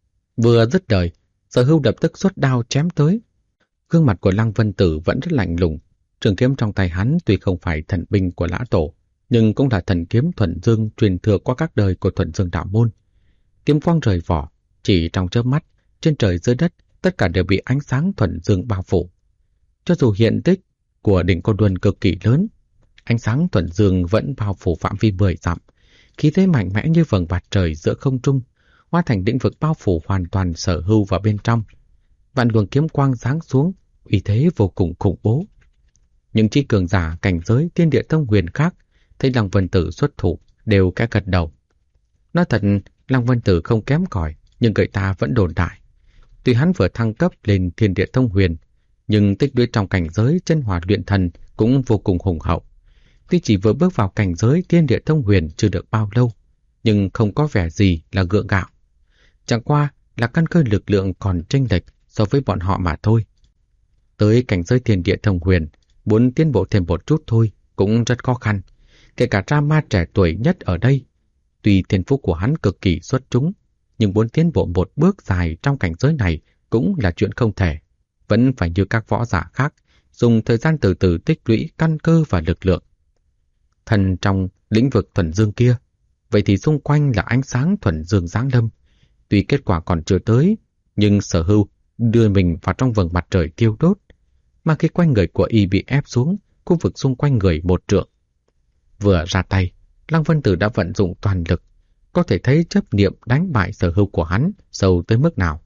Vừa dứt lời, Sở Hưu lập tức xuất đao chém tới. Gương mặt của Lăng Vân Tử vẫn rất lạnh lùng. Trường kiếm trong tay hắn tuy không phải thần binh của Lã Tổ, nhưng cũng là thần kiếm thuần dương truyền thừa qua các đời của thuần dương đạo môn. Kiếm quang rời vỏ, chỉ trong chớp mắt, trên trời dưới đất tất cả đều bị ánh sáng thuần dương bao phủ. Cho dù hiện tích của đỉnh Côn Luân cực kỳ lớn, ánh sáng thuần dương vẫn bao phủ phạm vi 10 dặm, khí thế mạnh mẽ như vầng mặt trời giữa không trung, hóa thành lĩnh vực bao phủ hoàn toàn Sở Hưu vào bên trong. Vạn luồng kiếm quang giáng xuống, uy thế vô cùng khủng bố. Những chi cường giả cảnh giới thiên địa thông huyền khác thấy Lăng Vân Tử xuất thủ đều cái gật đầu. Nói thật, Lăng Vân Tử không kém cỏi, nhưng người ta vẫn đồn đại. Tuy hắn vừa thăng cấp lên thiên địa thông huyền, nhưng tích lũy trong cảnh giới chân hỏa luyện thần cũng vô cùng hùng hậu. Tuy chỉ vừa bước vào cảnh giới thiên địa thông huyền chưa được bao lâu, nhưng không có vẻ gì là gượng gạo. Chẳng qua là căn cơ lực lượng còn chênh lệch so với bọn họ mà thôi. Tới cảnh giới thiên địa thông huyền, muốn tiến bộ thêm một chút thôi cũng rất khó khăn. Kể cả Ra Ma trẻ tuổi nhất ở đây, tuy thiên phú của hắn cực kỳ xuất chúng, nhưng muốn tiến bộ một bước dài trong cảnh giới này cũng là chuyện không thể. Vẫn phải như các võ giả khác, dùng thời gian từ từ tích lũy căn cơ và lực lượng. Thần trong lĩnh vực thuần dương kia, vậy thì xung quanh là ánh sáng thuần dương giáng lâm. Tuy kết quả còn chưa tới, nhưng Sở Hưu đưa mình vào trong vầng mặt trời thiêu đốt, mà khi quanh người của y bị ép xuống, khu vực xung quanh người 1 trượng. Vừa ra tay, Lăng Vân Tử đã vận dụng toàn lực, có thể thấy chấp niệm đánh bại Sở Hưu của hắn sâu tới mức nào.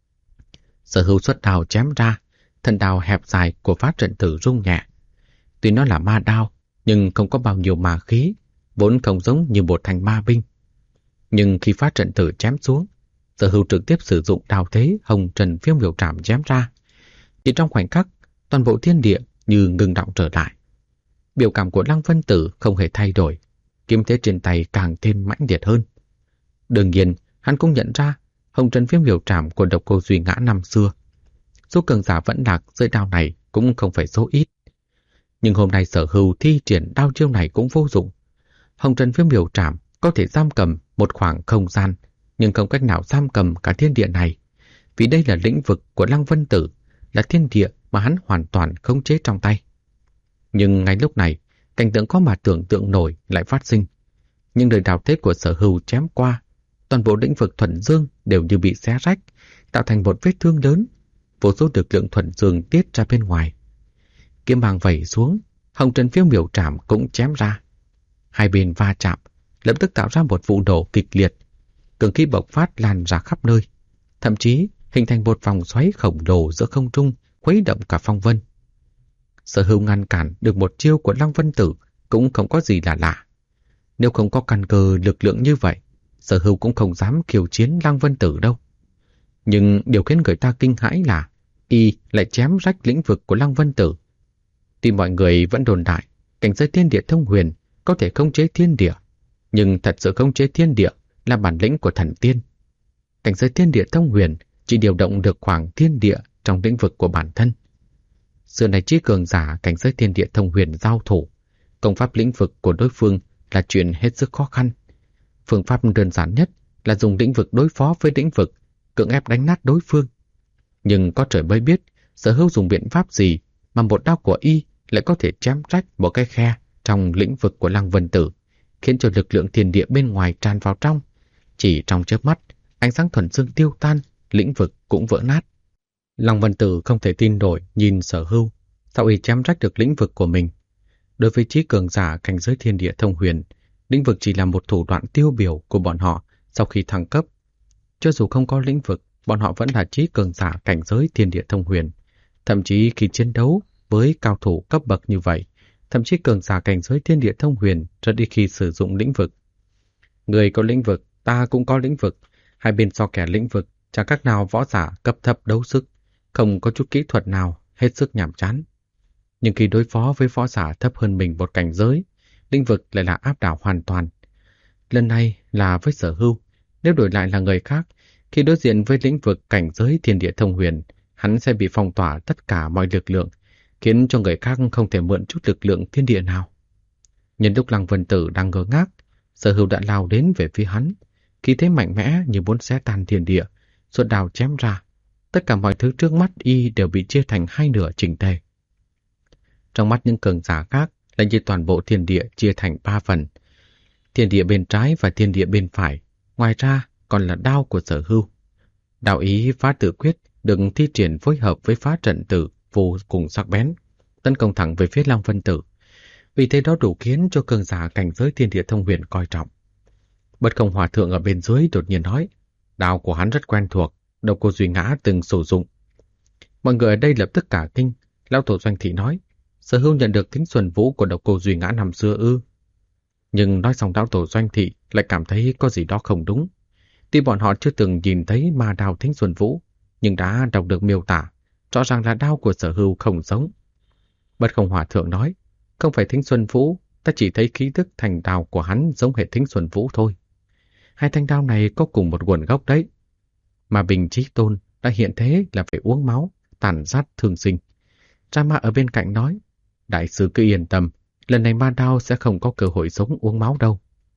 Sở Hưu xuất đao chém ra, thân đao hẹp dài của phá trận tử rung nhẹ. Tuy nó là ma đao, nhưng không có bao nhiêu ma khí, vốn không giống như một thanh ma binh. Nhưng khi phá trận tử chém xuống, Sở Hưu trực tiếp sử dụng đao thế hồng trần phiêu miểu trảm chém ra. Chỉ trong khoảnh khắc, toàn bộ thiên địa như ngừng động trở lại. Biểu cảm của Lăng Vân Tử không hề thay đổi, kiếm thế trên tay càng thêm mãnh liệt hơn. Đương nhiên, hắn cũng nhận ra hồng trần phiêu miểu trảm của Độc Cô Duy Ngã năm xưa. Số cường giả vẫn lạc dưới đao này cũng không phải số ít. Nhưng hôm nay Sở Hưu thi triển đao chiêu này cũng vô dụng. Hồng trần phiêu miểu trảm có thể giam cầm một khoảng không gian, nhưng không cách nào giam cầm cả thiên địa này. Vì đây là lĩnh vực của Lăng Vân Tử, là thiên địa mà hắn hoàn toàn khống chế trong tay. Nhưng ngay lúc này, cảnh tượng khó mà tưởng tượng nổi lại phát sinh. Nhưng đời đào thế của Sở Hưu chém qua, toàn bộ lĩnh vực thuần dương đều như bị xé rách, tạo thành một vết thương lớn, vô số lực lượng thuần dương tiết ra bên ngoài. Kiếm mang vẩy xuống, hồng trần phiêu miểu trảm cũng chém ra. Hai bên va chạm, lập tức tạo ra một vụ nổ kịch liệt. Cường khí bộc phát lan ra khắp nơi, thậm chí hình thành một vòng xoáy khổng lồ giữa không trung, khuấy động cả phong vân. Sở Hưu ngăn cản được một chiêu của Lăng Vân Tử cũng không có gì là lạ. Nếu không có căn cơ lực lượng như vậy, Sở Hưu cũng không dám khiêu chiến Lăng Vân Tử đâu. Nhưng điều khiến người ta kinh hãi là y lại chém rách lĩnh vực của Lăng Vân Tử. Tuy mọi người vẫn đồn đại cảnh giới thiên địa thông huyền có thể khống chế thiên địa, nhưng thật sự khống chế thiên địa là bản lĩnh của thần tiên. Cảnh giới thiên địa thông huyền chỉ điều động được khoảng thiên địa trong lĩnh vực của bản thân. Xưa này trí cường giả cảnh giới thiên địa thông huyền giao thủ, công pháp lĩnh vực của đối phương là chuyện hết sức khó khăn. Phương pháp đơn giản nhất là dùng lĩnh vực đối phó với lĩnh vực, cưỡng ép đánh nát đối phương. Nhưng có trời mới biết Sở Hưu dùng biện pháp gì mà một đao của y lại có thể chém rách một cái khe trong lĩnh vực của Lăng Vân Tử, khiến cho lực lượng thiên địa bên ngoài tràn vào trong. Chỉ trong chớp mắt, ánh sáng thuần dương tiêu tan, lĩnh vực cũng vỡ nát. Lăng Vân Tử không thể tin nổi nhìn Sở Hưu, sao y chém rách được lĩnh vực của mình. Đối với trí cường giả cảnh giới thiên địa thông huyền, lĩnh vực chỉ là một thủ đoạn tiêu biểu của bọn họ sau khi thăng cấp. Cho dù không có lĩnh vực, bọn họ vẫn là trí cường giả cảnh giới thiên địa thông huyền. Thậm chí khi chiến đấu với cao thủ cấp bậc như vậy, thậm chí cường giả cảnh giới thiên địa thông huyền rất ít khi sử dụng lĩnh vực. Người có lĩnh vực, ta cũng có lĩnh vực. Hai bên so kẻ lĩnh vực, chẳng các nào võ giả cấp thấp đấu sức, không có chút kỹ thuật nào, hết sức nhàm chán. Nhưng khi đối phó với võ giả thấp hơn mình một cảnh giới, lĩnh vực lại là áp đảo hoàn toàn. Lần này là với Sở Hưu, nếu đổi lại là người khác, khi đối diện với lĩnh vực cảnh giới thiên địa thông huyền, hắn sẽ bị phong tỏa tất cả mọi lực lượng, khiến cho người khác không thể mượn chút lực lượng thiên địa nào. Nhân lúc Lăng Vân Tử đang ngơ ngác, Sở Hưu đã lao đến về phía hắn, khí thế mạnh mẽ như muốn xé tan thiên địa, xuất đao chém ra. Tất cả mọi thứ trước mắt y đều bị chia thành hai nửa chỉnh tề. Trong mắt những cường giả khác là như toàn bộ thiên địa chia thành ba phần. Thiên địa bên trái và thiên địa bên phải, ngoài ra còn là đao của Sở Hưu. Đạo ý phá tử quyết được thi triển phối hợp với phá trận tử vô cùng sắc bén, tấn công thẳng về phía Lăng Vân Tử. Vì thế đó đủ khiến cho cường giả cảnh giới thiên địa thông huyền coi trọng. Bất Không Hòa Thượng ở bên dưới đột nhiên nói, đao của hắn rất quen thuộc, Độc Cô Duy Ngã từng sử dụng. Mọi người ở đây lập tức cả kinh. Lão tổ Doanh Thị nói, Sở Hưu nhận được Thính Xuân Vũ của Độc Cô Duy Ngã năm xưa ư? Nhưng nói xong lão tổ Doanh Thị lại cảm thấy có gì đó không đúng. Tuy bọn họ chưa từng nhìn thấy ma đao Thính Xuân Vũ, nhưng đã đọc được miêu tả, rõ ràng là đao của Sở Hưu không giống. Bất Không Hòa Thượng nói, không phải Thính Xuân Vũ, ta chỉ thấy khí tức thành đao của hắn giống hệt Thính Xuân Vũ thôi. Hai thanh đao này có cùng một nguồn gốc đấy. Mà Bình Chí Tôn đã hiện thế là phải uống máu, tàn sát thương sinh. Rama ở bên cạnh nói, đại sư cứ yên tâm, lần này ma đao sẽ không có cơ hội sống uống máu đâu.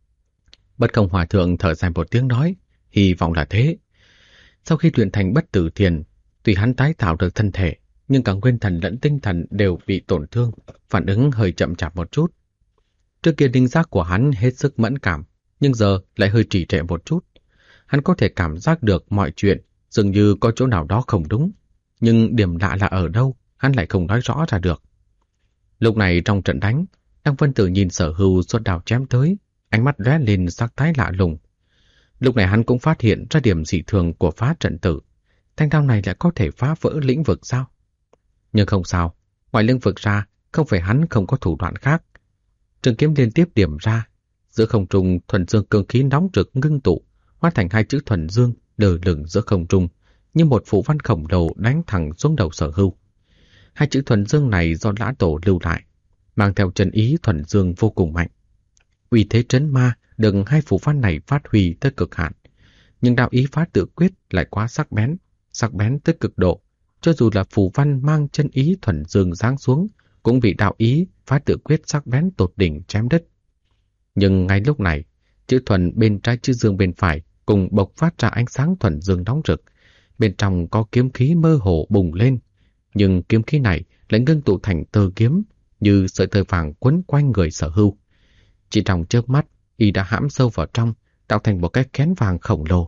Bất Không Hòa Thượng thở dài một tiếng nói, hy vọng là thế. Sau khi luyện thành bất tử thiền, tuy hắn tái tạo được thân thể, nhưng cả nguyên thần lẫn tinh thần đều bị tổn thương, phản ứng hơi chậm chạp một chút. Trước kia linh giác của hắn hết sức mẫn cảm, nhưng giờ lại hơi trì trệ một chút. Hắn có thể cảm giác được mọi chuyện, dường như có chỗ nào đó không đúng. Nhưng điểm lạ là ở đâu, hắn lại không nói rõ ra được. Lúc này trong trận đánh, Lăng Vân Tử nhìn Sở Hưu xuất đao chém tới, ánh mắt lóe lên sắc thái lạ lùng. Lúc này hắn cũng phát hiện ra điểm dị thường của phá trận tử. Thanh đao này lại có thể phá vỡ lĩnh vực sao? Nhưng không sao, ngoài lĩnh vực ra, không phải hắn không có thủ đoạn khác. Trường kiếm liên tiếp điểm ra, giữa không trung thuần dương cương khí nóng rực ngưng tụ, hóa thành hai chữ thuần dương lơ lửng giữa không trung, như một phù văn khổng lồ đánh thẳng xuống đầu Sở Hưu. Hai chữ thuần dương này do Lã Tổ lưu lại, mang theo chân ý thuần dương vô cùng mạnh. Uy thế trấn ma được hai phù văn này phát huy tới cực hạn, nhưng đạo ý phá tự quyết lại quá sắc bén tới cực độ. Cho dù là phù văn mang chân ý thuần dương giáng xuống, cũng bị đạo ý phá tự quyết sắc bén tột đỉnh chém đứt. Nhưng ngay lúc này, chữ thuần bên trái chữ dương bên phải cùng bộc phát ra ánh sáng thuần dương nóng rực. Bên trong có kiếm khí mơ hồ bùng lên, nhưng kiếm khí này lại ngưng tụ thành tơ kiếm, như sợi tơ vàng quấn quanh người Sở Hưu. Chỉ trong chớp mắt, y đã hãm sâu vào trong, tạo thành một cái kén vàng khổng lồ.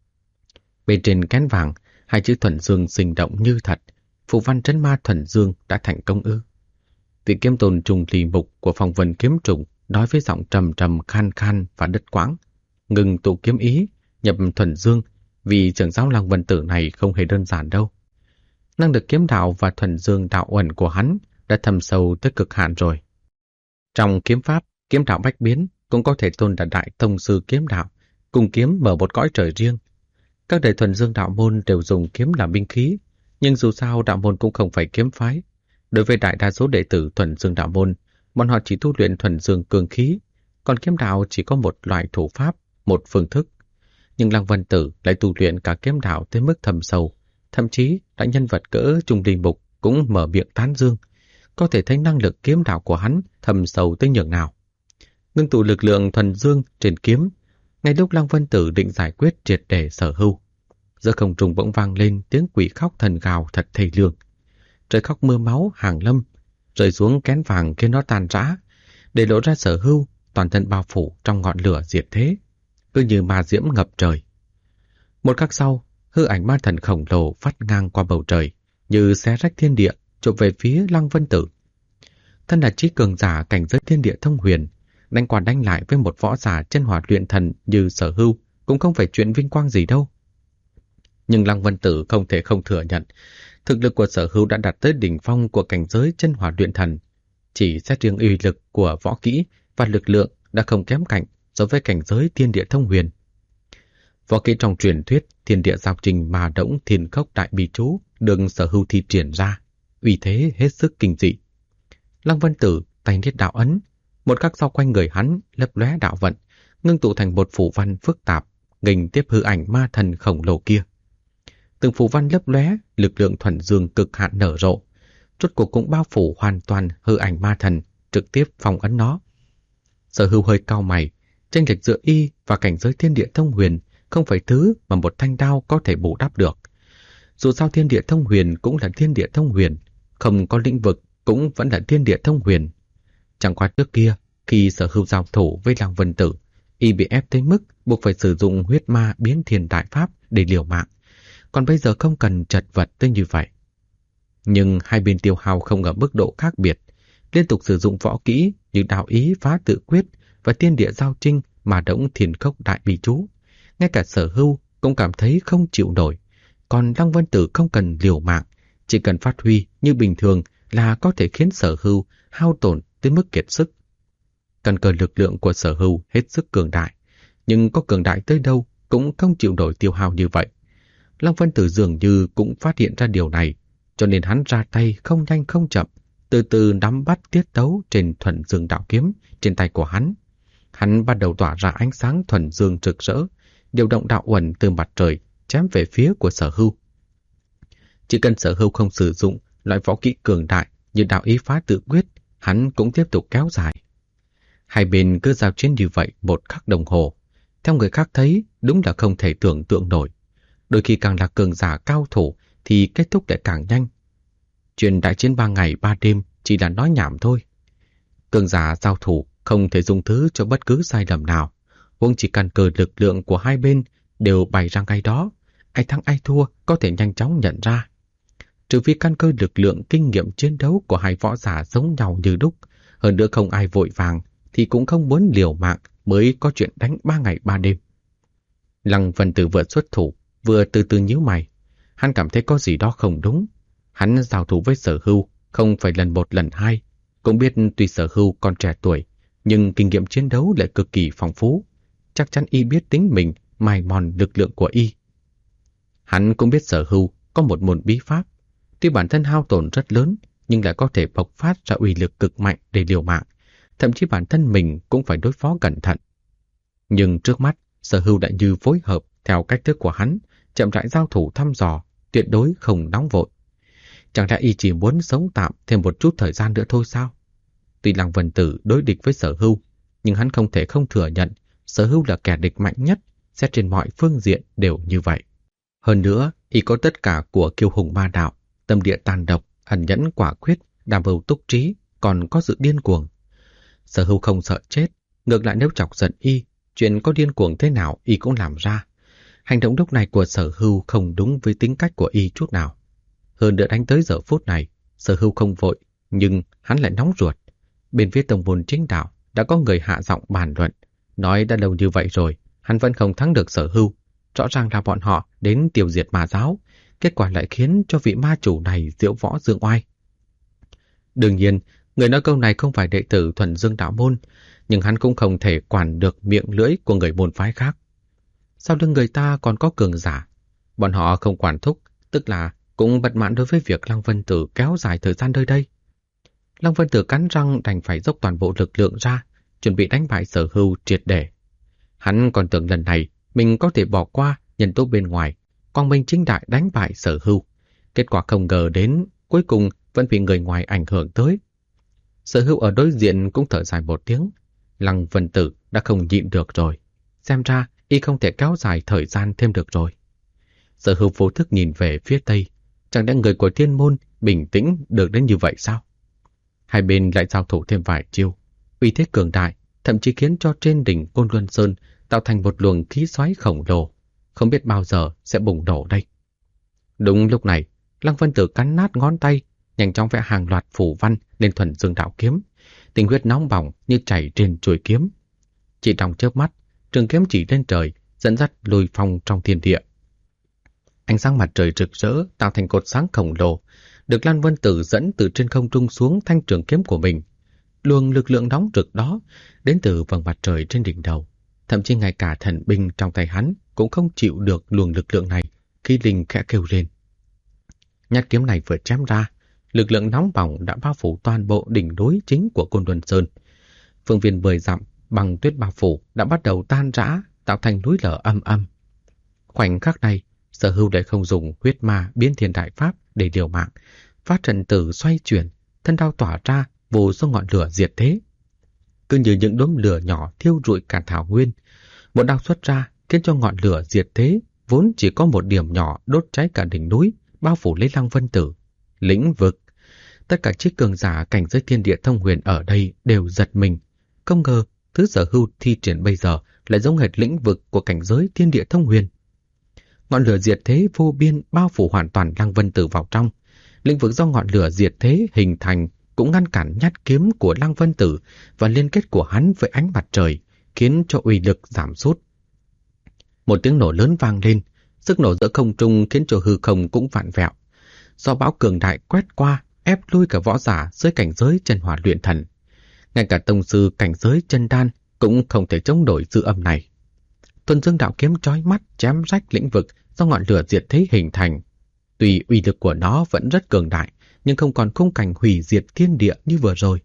Bên trên kén vàng, hai chữ thuần dương sinh động như thật. Phù văn trấn ma thuần dương đã thành công ư? Vị kiếm tôn trùng lì mục của Phong Vân Kiếm Trùng nói với giọng trầm trầm khan khan và đứt quãng, ngừng tụ kiếm ý, nhập thuần dương, Vì trưởng giáo Lăng Vân Tử này không hề đơn giản đâu. Năng lực kiếm đạo và thuần dương đạo uẩn của hắn đã thâm sâu tới cực hạn rồi. Trong kiếm pháp, kiếm đạo bách biến cũng có thể tôn là đại tông sư kiếm đạo, cùng kiếm mở một cõi trời riêng. Các đời thuần dương đạo môn đều dùng kiếm làm binh khí, nhưng dù sao đạo môn cũng không phải kiếm phái. Đối với đại đa số đệ tử thuần dương đạo môn, bọn họ chỉ tu luyện thuần dương cường khí, còn kiếm đạo chỉ có một loại thủ pháp, một phương thức. Nhưng Lăng Vân Tử lại tu luyện cả kiếm đạo tới mức thâm sâu, thậm chí đại nhân vật cỡ Trung Đình Mục cũng mở miệng tán dương, có thể thấy năng lực kiếm đạo của hắn thâm sâu tới nhường nào. Ngưng tụ lực lượng thuần dương trên kiếm, ngay lúc Lăng Vân Tử định giải quyết triệt để Sở Hưu, giữa không trung bỗng vang lên tiếng quỷ khóc thần gào thật thê lương. Trời khóc mưa máu hàng lâm, rơi xuống kén vàng khiến nó tan rã, để lộ ra Sở Hưu toàn thân bao phủ trong ngọn lửa diệt thế, cứ như ma diễm ngập trời. Một khắc sau, hư ảnh ma thần khổng lồ phát ngang qua bầu trời, như xé rách thiên địa, chụp về phía Lăng Vân Tử. Thân là trí cường giả cảnh giới thiên địa thông huyền, đánh qua đánh lại với một võ giả chân hỏa luyện thần như Sở Hưu cũng không phải chuyện vinh quang gì đâu. Nhưng Lăng Vân Tử không thể không thừa nhận, thực lực của Sở Hưu đã đạt tới đỉnh phong của cảnh giới chân hỏa luyện thần. Chỉ xét riêng uy lực của võ kỹ và lực lượng đã không kém cạnh so với cảnh giới thiên địa thông huyền. Võ kỹ trong truyền thuyết thiên địa giao trình mà đỗng thiên khốc đại bi chú được Sở Hưu thi triển ra, uy thế hết sức kinh dị. Lăng Vân Tử tay niết đạo ấn, một khắc sau quanh người hắn lấp lóe đạo vận, ngưng tụ thành một phù văn phức tạp, nghênh tiếp hư ảnh ma thần khổng lồ kia. Từng phù văn lấp lóe, lực lượng thuần dương cực hạn nở rộ, rốt cuộc cũng bao phủ hoàn toàn hư ảnh ma thần, trực tiếp phong ấn nó. Sở Hưu hơi cau mày, chênh lệch giữa y và cảnh giới thiên địa thông huyền không phải thứ mà một thanh đao có thể bù đắp được. Dù sao thiên địa thông huyền cũng là thiên địa thông huyền, không có lĩnh vực cũng vẫn là thiên địa thông huyền. Chẳng qua trước kia, khi Sở Hưu giao thủ với Lăng Vân Tử, y bị ép tới mức buộc phải sử dụng huyết ma biến thiên đại pháp để liều mạng. Còn bây giờ không cần chật vật tới như vậy. Nhưng hai bên tiêu hao không ở mức độ khác biệt, liên tục sử dụng võ kỹ như đạo ý phá tự quyết và thiên địa giao trinh mà đỗng thiên khốc đại bi chú. Ngay cả Sở Hưu cũng cảm thấy không chịu nổi, còn Lăng Vân Tử không cần liều mạng, chỉ cần phát huy như bình thường là có thể khiến Sở Hưu hao tổn tới mức kiệt sức. Căn cơ lực lượng của Sở Hưu hết sức cường đại, nhưng có cường đại tới đâu cũng không chịu nổi tiêu hao như vậy. Lăng Vân Tử dường như cũng phát hiện ra điều này, cho nên hắn ra tay không nhanh không chậm, từ từ nắm bắt tiết tấu trên thuần dương đạo kiếm trên tay của hắn. Hắn bắt đầu tỏa ra ánh sáng thuần dương rực rỡ, điều động đạo uẩn từ mặt trời chém về phía của Sở Hưu. Chỉ cần Sở Hưu không sử dụng loại võ kỹ cường đại như đạo ý phá tự quyết, hắn cũng tiếp tục kéo dài. Hai bên cứ giao chiến như vậy một khắc đồng hồ, theo người khác thấy đúng là không thể tưởng tượng nổi. Đôi khi càng là cường giả cao thủ thì kết thúc lại càng nhanh. Chuyện đại chiến 3 ngày 3 đêm chỉ là nói nhảm thôi. Cường giả giao thủ không thể dùng thứ cho bất cứ sai lầm nào, huống chỉ căn cơ lực lượng của hai bên đều bày ra ngay đó, ai thắng ai thua có thể nhanh chóng nhận ra. Trừ vì căn cơ lực lượng kinh nghiệm chiến đấu của hai võ giả giống nhau như đúc, hơn nữa không ai vội vàng thì cũng không muốn liều mạng mới có chuyện đánh 3 ngày 3 đêm. Lăng Vân Tử vừa xuất thủ, vừa từ từ nhíu mày. Hắn cảm thấy có gì đó không đúng. Hắn giao thủ với Sở Hưu không phải lần một lần hai, cũng biết tuy Sở Hưu còn trẻ tuổi, nhưng kinh nghiệm chiến đấu lại cực kỳ phong phú. Chắc chắn y biết tính mình mài mòn lực lượng của y. Hắn cũng biết Sở Hưu có một môn bí pháp, tuy bản thân hao tổn rất lớn, nhưng lại có thể bộc phát ra uy lực cực mạnh để liều mạng. Thậm chí bản thân mình cũng phải đối phó cẩn thận. Nhưng trước mắt, Sở Hưu đã như phối hợp theo cách thức của hắn, chậm rãi giao thủ thăm dò, tuyệt đối không nóng vội. Chẳng lẽ y chỉ muốn sống tạm thêm một chút thời gian nữa thôi sao? Tuy Lăng Vân Tử đối địch với Sở Hưu, nhưng hắn không thể không thừa nhận Sở Hưu là kẻ địch mạnh nhất, xét trên mọi phương diện đều như vậy. Hơn nữa, y có tất cả của kiêu hùng ma đạo, tâm địa tàn độc, ẩn nhẫn quả quyết, đảm mưu túc trí, còn có sự điên cuồng. Sở Hưu không sợ chết, ngược lại nếu chọc giận y, chuyện có điên cuồng thế nào y cũng làm ra. Hành động lúc này của Sở Hưu không đúng với tính cách của y chút nào. Hơn nữa đánh tới giờ phút này, Sở Hưu không vội, nhưng hắn lại nóng ruột. Bên phía tông môn chính đạo đã có người hạ giọng bàn luận, nói đã lâu như vậy rồi, hắn vẫn không thắng được Sở Hưu. rõ ràng là bọn họ đến tiêu diệt ma giáo, kết quả lại khiến cho vị ma chủ này diễu võ dương oai. Đương nhiên, người nói câu này không phải đệ tử Thuần Dương đạo môn, nhưng hắn cũng không thể quản được miệng lưỡi của người môn phái khác. Sau lưng người ta còn có cường giả, bọn họ không quản thúc, tức là cũng bất mãn đối với việc Lăng Vân Tử kéo dài thời gian nơi đây. Lăng Vân Tử cắn răng đành phải dốc toàn bộ lực lượng ra, chuẩn bị đánh bại Sở Hưu triệt để. Hắn còn tưởng lần này mình có thể bỏ qua nhân tố bên ngoài, quang minh chính đại đánh bại Sở Hưu. Kết quả không ngờ đến cuối cùng vẫn bị người ngoài ảnh hưởng tới. Sở Hưu ở đối diện cũng thở dài một tiếng. Lăng Vân Tử đã không nhịn được rồi. Xem ra y không thể kéo dài thời gian thêm được rồi. Sở Hưu vô thức nhìn về phía tây. Chẳng lẽ người của Thiên Môn bình tĩnh được đến như vậy sao? Hai bên lại giao thủ thêm vài chiêu. Uy thế cường đại, thậm chí khiến cho trên đỉnh Côn Luân Sơn tạo thành một luồng khí xoáy khổng lồ, không biết bao giờ sẽ bùng nổ đây. Đúng lúc này, Lăng Vân Tử cắn nát ngón tay, nhanh chóng vẽ hàng loạt phù văn lên Thuần Dương đạo kiếm, tình huyết nóng bỏng như chảy trên chuôi kiếm. Chỉ trong chớp mắt, trường kiếm chỉ lên trời, dẫn dắt lùi phong trong thiên địa. Ánh sáng mặt trời rực rỡ tạo thành cột sáng khổng lồ, được Lăng Vân Tử dẫn từ trên không trung xuống thanh trường kiếm của mình. Luồng lực lượng nóng rực đó đến từ vầng mặt trời trên đỉnh đầu, thậm chí ngay cả thần binh trong tay hắn cũng không chịu được luồng lực lượng này. Khi Linh khẽ kêu lên. Nhát kiếm này vừa chém ra, lực lượng nóng bỏng đã bao phủ toàn bộ đỉnh núi chính của Côn Luân Sơn. Phương viên 10 dặm bằng tuyết bao phủ đã bắt đầu tan rã, tạo thành núi lở âm âm. Khoảnh khắc này, Sở Hưu lại không dùng huyết ma biến thiên đại pháp để điều mạng, phát trận tử xoay chuyển, thân đao tỏa ra vô số ngọn lửa diệt thế. Cứ như những đốm lửa nhỏ thiêu rụi cả thảo nguyên, một đao xuất ra khiến cho ngọn lửa diệt thế vốn chỉ có một điểm nhỏ đốt cháy cả đỉnh núi, bao phủ lấy Lăng Vân Tử. Lĩnh vực. Tất cả chiếc cường giả cảnh giới thiên địa thông huyền ở đây đều giật mình. Không ngờ, thứ Sở Hưu thi triển bây giờ lại giống hệt lĩnh vực của cảnh giới thiên địa thông huyền. Ngọn lửa diệt thế vô biên bao phủ hoàn toàn Lăng Vân Tử vào trong. Lĩnh vực do ngọn lửa diệt thế hình thành cũng ngăn cản nhát kiếm của Lăng Vân Tử và liên kết của hắn với ánh mặt trời, khiến cho uy lực giảm sút. Một tiếng nổ lớn vang lên, sức nổ giữa không trung khiến cho hư không cũng vặn vẹo. Do bão cường đại quét qua, ép lui cả võ giả dưới cảnh giới chân hỏa luyện thần. Ngay cả tông sư cảnh giới chân đan cũng không thể chống nổi dư âm này. Thuần Dương đạo kiếm chói mắt chém rách lĩnh vực do ngọn lửa diệt thế hình thành. Tuy uy lực của nó vẫn rất cường đại, nhưng không còn khung cảnh hủy diệt thiên địa như vừa rồi.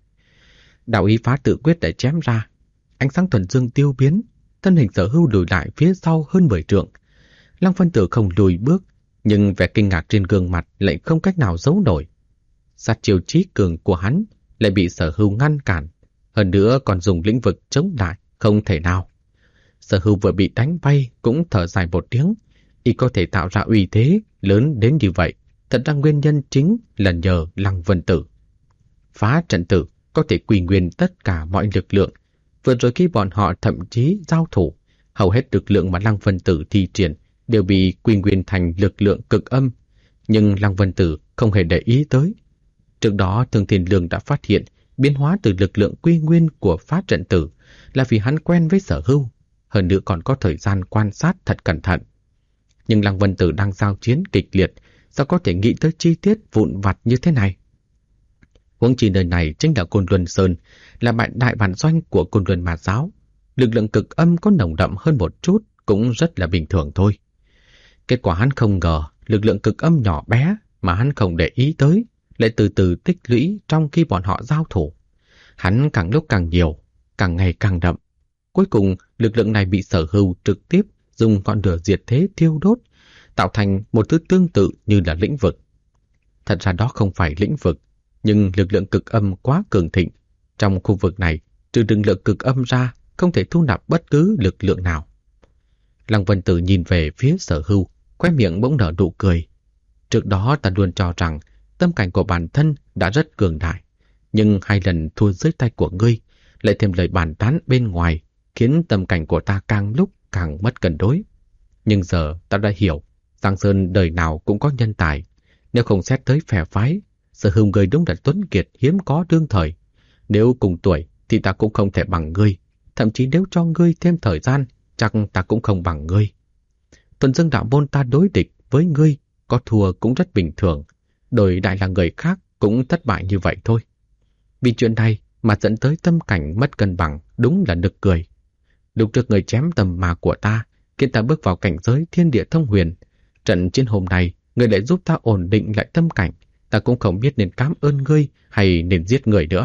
Đạo ý phá tự quyết đã chém ra, ánh sáng thuần dương tiêu biến, thân hình Sở Hưu lùi lại phía sau hơn 10 trượng. Lăng Vân Tử không lùi bước, nhưng vẻ kinh ngạc trên gương mặt lại không cách nào giấu nổi. Sát chiêu trí cường của hắn lại bị Sở Hưu ngăn cản, hơn nữa còn dùng lĩnh vực chống lại, không thể nào. Sở Hưu vừa bị đánh bay cũng thở dài một tiếng, y có thể tạo ra uy thế lớn đến như vậy, thật ra nguyên nhân chính là nhờ Lăng Vân Tử. Phá trận tử có thể quy nguyên tất cả mọi lực lượng. Vừa rồi khi bọn họ thậm chí giao thủ, hầu hết lực lượng mà Lăng Vân Tử thi triển đều bị quy nguyên thành lực lượng cực âm, nhưng Lăng Vân Tử không hề để ý tới. Trước đó Thương Thiên Lương đã phát hiện biến hóa từ lực lượng quy nguyên của phá trận tử là vì hắn quen với Sở Hưu, hơn nữa còn có thời gian quan sát thật cẩn thận. Nhưng Lăng Vân Tử đang giao chiến kịch liệt, sao có thể nghĩ tới chi tiết vụn vặt như thế này? Huống chi nơi này chính là Côn Luân Sơn, là đại bản doanh của Côn Luân Ma giáo. Lực lượng cực âm có nồng đậm hơn một chút cũng rất là bình thường thôi. Kết quả hắn không ngờ lực lượng cực âm nhỏ bé mà hắn không để ý tới lại từ từ tích lũy trong khi bọn họ giao thủ. Hắn càng lúc càng nhiều, càng ngày càng đậm. Cuối cùng lực lượng này bị Sở Hưu trực tiếp dùng ngọn lửa diệt thế thiêu đốt, tạo thành một thứ tương tự như là lĩnh vực. Thật ra đó không phải lĩnh vực, nhưng lực lượng cực âm quá cường thịnh. Trong khu vực này, trừ lực lượng cực âm ra, không thể thu nạp bất cứ lực lượng nào. Lăng Vân Tử nhìn về phía Sở Hưu, khóe miệng bỗng nở nụ cười. Trước đó ta luôn cho rằng tâm cảnh của bản thân đã rất cường đại, nhưng 2 lần thua dưới tay của ngươi, lại thêm lời bàn tán bên ngoài, khiến tâm cảnh của ta càng lúc càng mất cân đối. Nhưng giờ ta đã hiểu, Giang Sơn đời nào cũng có nhân tài. Nếu không xét tới phe phái, Sở Hưu ngươi đúng là tuấn kiệt hiếm có đương thời. Nếu cùng tuổi thì ta cũng không thể bằng ngươi. Thậm chí nếu cho ngươi thêm thời gian, chắc ta cũng không bằng ngươi. Thuần Dương Đạo Môn ta đối địch với ngươi, có thua cũng rất bình thường, đổi lại là người khác cũng thất bại như vậy thôi. Vì chuyện này mà dẫn tới tâm cảnh mất cân bằng, đúng là nực cười. Lúc trước người chém tầm mà của ta, khiến ta bước vào cảnh giới thiên địa thông huyền. Trận chiến hôm nay, người lại giúp ta ổn định lại tâm cảnh, ta cũng không biết nên cảm ơn ngươi hay nên giết người nữa.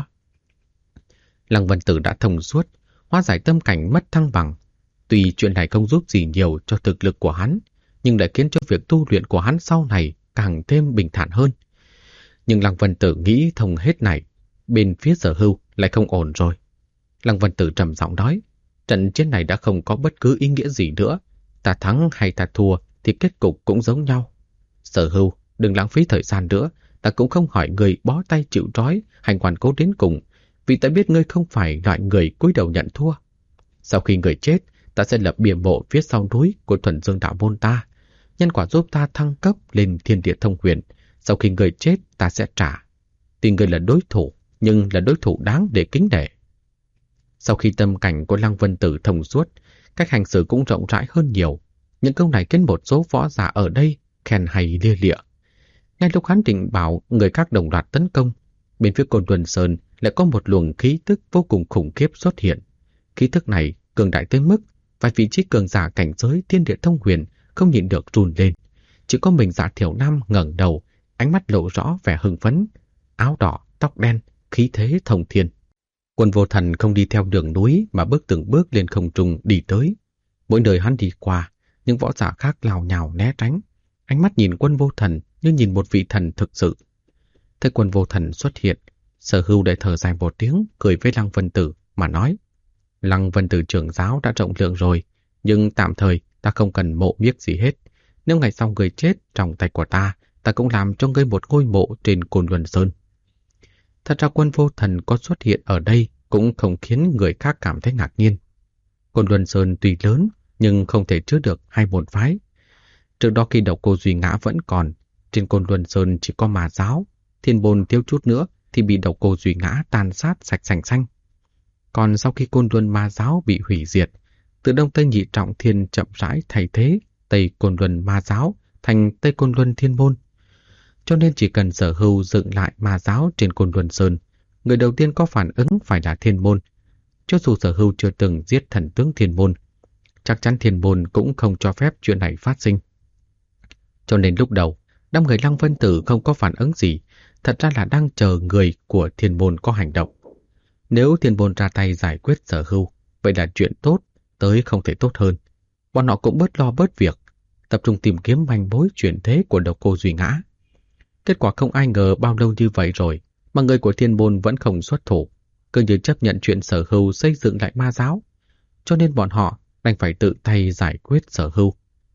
Lăng Vân Tử đã thông suốt, hóa giải tâm cảnh mất thăng bằng. Tuy chuyện này không giúp gì nhiều cho thực lực của hắn, nhưng lại khiến cho việc tu luyện của hắn sau này càng thêm bình thản hơn. Nhưng Lăng Vân Tử nghĩ thông hết này, bên phía Sở Hưu lại không ổn rồi. Lăng Vân Tử trầm giọng nói, trận chiến này đã không có bất cứ ý nghĩa gì nữa. Ta thắng hay ta thua thì kết cục cũng giống nhau. Sở Hưu, đừng lãng phí thời gian nữa. Ta cũng không hỏi người bó tay chịu trói, hành hoàn cố đến cùng, vì ta biết ngươi không phải loại người cúi đầu nhận thua. Sau khi người chết, ta sẽ lập bia mộ phía sau núi của Thuần Dương Đạo Môn ta. Nhân quả giúp ta thăng cấp lên thiên địa thông huyền. Sau khi người chết, ta sẽ trả. Tuy người là đối thủ, nhưng là đối thủ đáng để kính nể. Sau khi tâm cảnh của Lăng Vân Tử thông suốt, cách hành xử cũng rộng rãi hơn nhiều. Những câu này khiến một số võ giả ở đây khen hay lia lịa. Ngay lúc hắn định bảo người khác đồng loạt tấn công, bên phía Côn Luân Sơn lại có một luồng khí tức vô cùng khủng khiếp xuất hiện. Khí tức này cường đại tới mức vài vị trí cường giả cảnh giới thiên địa thông huyền không nhịn được run lên. Chỉ có mình Dạ Thiểu Nam ngẩng đầu, ánh mắt lộ rõ vẻ hưng phấn, áo đỏ, tóc đen, khí thế thông thiên. Quân Vô Thần không đi theo đường núi mà bước từng bước lên không trung đi tới. Mỗi nơi hắn đi qua, những võ giả khác lào nhào né tránh, ánh mắt nhìn Quân Vô Thần như nhìn một vị thần thực sự. Thấy Quân Vô Thần xuất hiện, Sở Hưu đã thở dài một tiếng, cười với Lăng Vân Tử mà nói: Lăng Vân Tử trưởng giáo đã rộng lượng rồi, nhưng tạm thời ta không cần mộ miếc gì hết. Nếu ngày sau người chết trong tay của ta cũng làm cho ngươi một ngôi mộ trên Côn Luân Sơn. Thật ra Quân Vô Thần có xuất hiện ở đây cũng không khiến người khác cảm thấy ngạc nhiên. Côn Luân Sơn tuy lớn nhưng không thể chứa được hai môn phái. Trước đó khi Độc Cô Duy Ngã vẫn còn, trên Côn Luân Sơn chỉ có Ma giáo, Thiên Môn thiếu chút nữa thì bị Độc Cô Duy Ngã tàn sát sạch sành xanh. Còn sau khi Côn Luân Ma giáo bị hủy diệt, từ Đông Tây Nhị Trọng Thiên chậm rãi thay thế Tây Côn Luân Ma giáo thành Tây Côn Luân Thiên Môn. Cho nên chỉ cần Sở Hưu dựng lại Ma giáo trên Côn Luân Sơn, người đầu tiên có phản ứng phải là Thiên Môn. Cho dù Sở Hưu chưa từng giết thần tướng Thiên Môn, chắc chắn Thiên Môn cũng không cho phép chuyện này phát sinh. Cho nên lúc đầu, đám người Lăng Vân Tử không có phản ứng gì, thật ra là đang chờ người của Thiên Môn có hành động. Nếu Thiên Môn ra tay giải quyết Sở Hưu, vậy là chuyện tốt, tới không thể tốt hơn. Bọn họ cũng bớt lo bớt việc, tập trung tìm kiếm manh mối chuyển thế của Độc Cô Duy Ngã. Kết quả không ai ngờ bao lâu như vậy rồi mà người của Thiên Môn vẫn không xuất thủ, cứ như chấp nhận chuyện Sở Hưu xây dựng lại Ma giáo, cho nên bọn họ đành phải tự tay giải quyết Sở Hưu.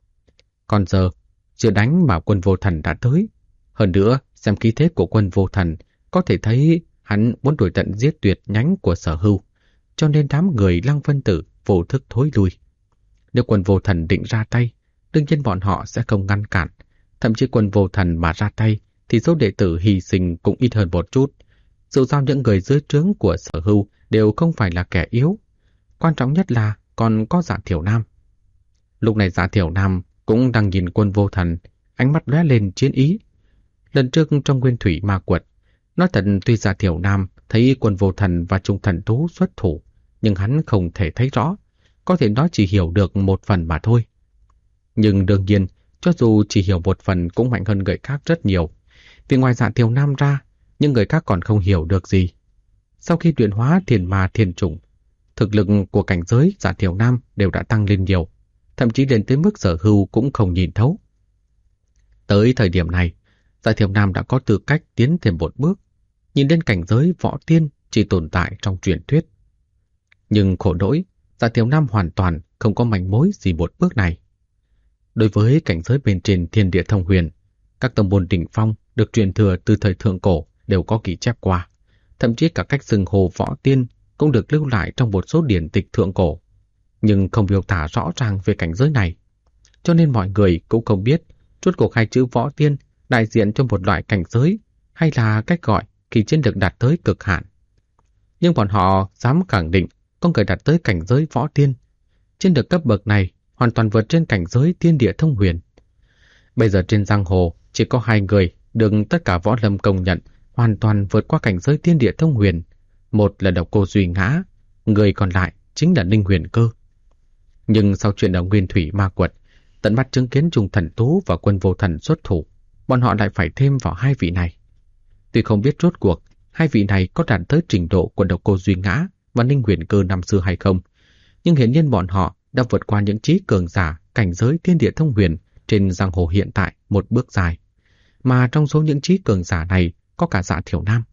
Còn giờ, chưa đánh mà Quân Vô Thần đã tới. Hơn nữa, xem khí thế của Quân Vô Thần, có thể thấy hắn muốn đuổi tận giết tuyệt nhánh của Sở Hưu, cho nên đám người Lăng Vân Tử vô thức thối lui. Nếu Quân Vô Thần định ra tay, đương nhiên bọn họ sẽ không ngăn cản. Thậm chí Quân Vô Thần mà ra tay thì số đệ tử hy sinh cũng ít hơn một chút. Dù sao những người dưới trướng của Sở Hưu đều không phải là kẻ yếu. Quan trọng nhất là còn có Dạ Thiểu Nam. Lúc này Dạ Thiểu Nam cũng đang nhìn Quân Vô Thần, ánh mắt lóe lên chiến ý. Lần trước trong Nguyên Thủy Ma Quật, nói thật tuy Dạ Thiểu Nam thấy Quân Vô Thần và Trung Thần Thú xuất thủ, nhưng hắn không thể thấy rõ, có thể nói chỉ hiểu được một phần mà thôi. Nhưng đương nhiên, cho dù chỉ hiểu một phần cũng mạnh hơn người khác rất nhiều, vì ngoài Dạ Thiểu Nam ra, những người khác còn không hiểu được gì. Sau khi luyện hóa Thiên Ma Thiên Trùng, thực lực của cảnh giới Dạ Thiểu Nam đều đã tăng lên nhiều, thậm chí lên tới mức Sở Hưu cũng không nhìn thấu. Tới thời điểm này, Dạ Thiểu Nam đã có tư cách tiến thêm một bước, nhìn đến cảnh giới võ tiên chỉ tồn tại trong truyền thuyết. Nhưng khổ nỗi, Dạ Thiểu Nam hoàn toàn không có manh mối gì một bước này. Đối với cảnh giới bên trên thiên địa thông huyền, các tông môn đỉnh phong được truyền thừa từ thời thượng cổ đều có ghi chép qua, thậm chí cả cách xưng hô võ tiên cũng được lưu lại trong một số điển tịch thượng cổ, nhưng không miêu tả rõ ràng về cảnh giới này. Cho nên mọi người cũng không biết rốt cuộc hai chữ võ tiên đại diện cho một loại cảnh giới hay là cách gọi khi chiến lược đạt tới cực hạn. Nhưng bọn họ dám khẳng định có người đạt tới cảnh giới võ tiên. Chiến lược cấp bậc này hoàn toàn vượt trên cảnh giới thiên địa thông huyền. Bây giờ trên giang hồ chỉ có 2 người được tất cả võ lâm công nhận hoàn toàn vượt qua cảnh giới thiên địa thông huyền. Một là Độc Cô Duy Ngã, người còn lại chính là Ninh Huyền Cơ. Nhưng sau chuyện ở Nguyên Thủy Ma Quật, tận mắt chứng kiến Trung Thần Tú và Quân Vô Thần xuất thủ, bọn họ lại phải thêm vào 2 vị này. Tuy không biết rốt cuộc 2 vị này có đạt tới trình độ của Độc Cô Duy Ngã và Ninh Huyền Cơ năm xưa hay không, nhưng hiển nhiên bọn họ đã vượt qua những trí cường giả cảnh giới thiên địa thông huyền trên giang hồ hiện tại một bước dài. Mà trong số những trí cường giả này có cả Dạ Thiểu Nam.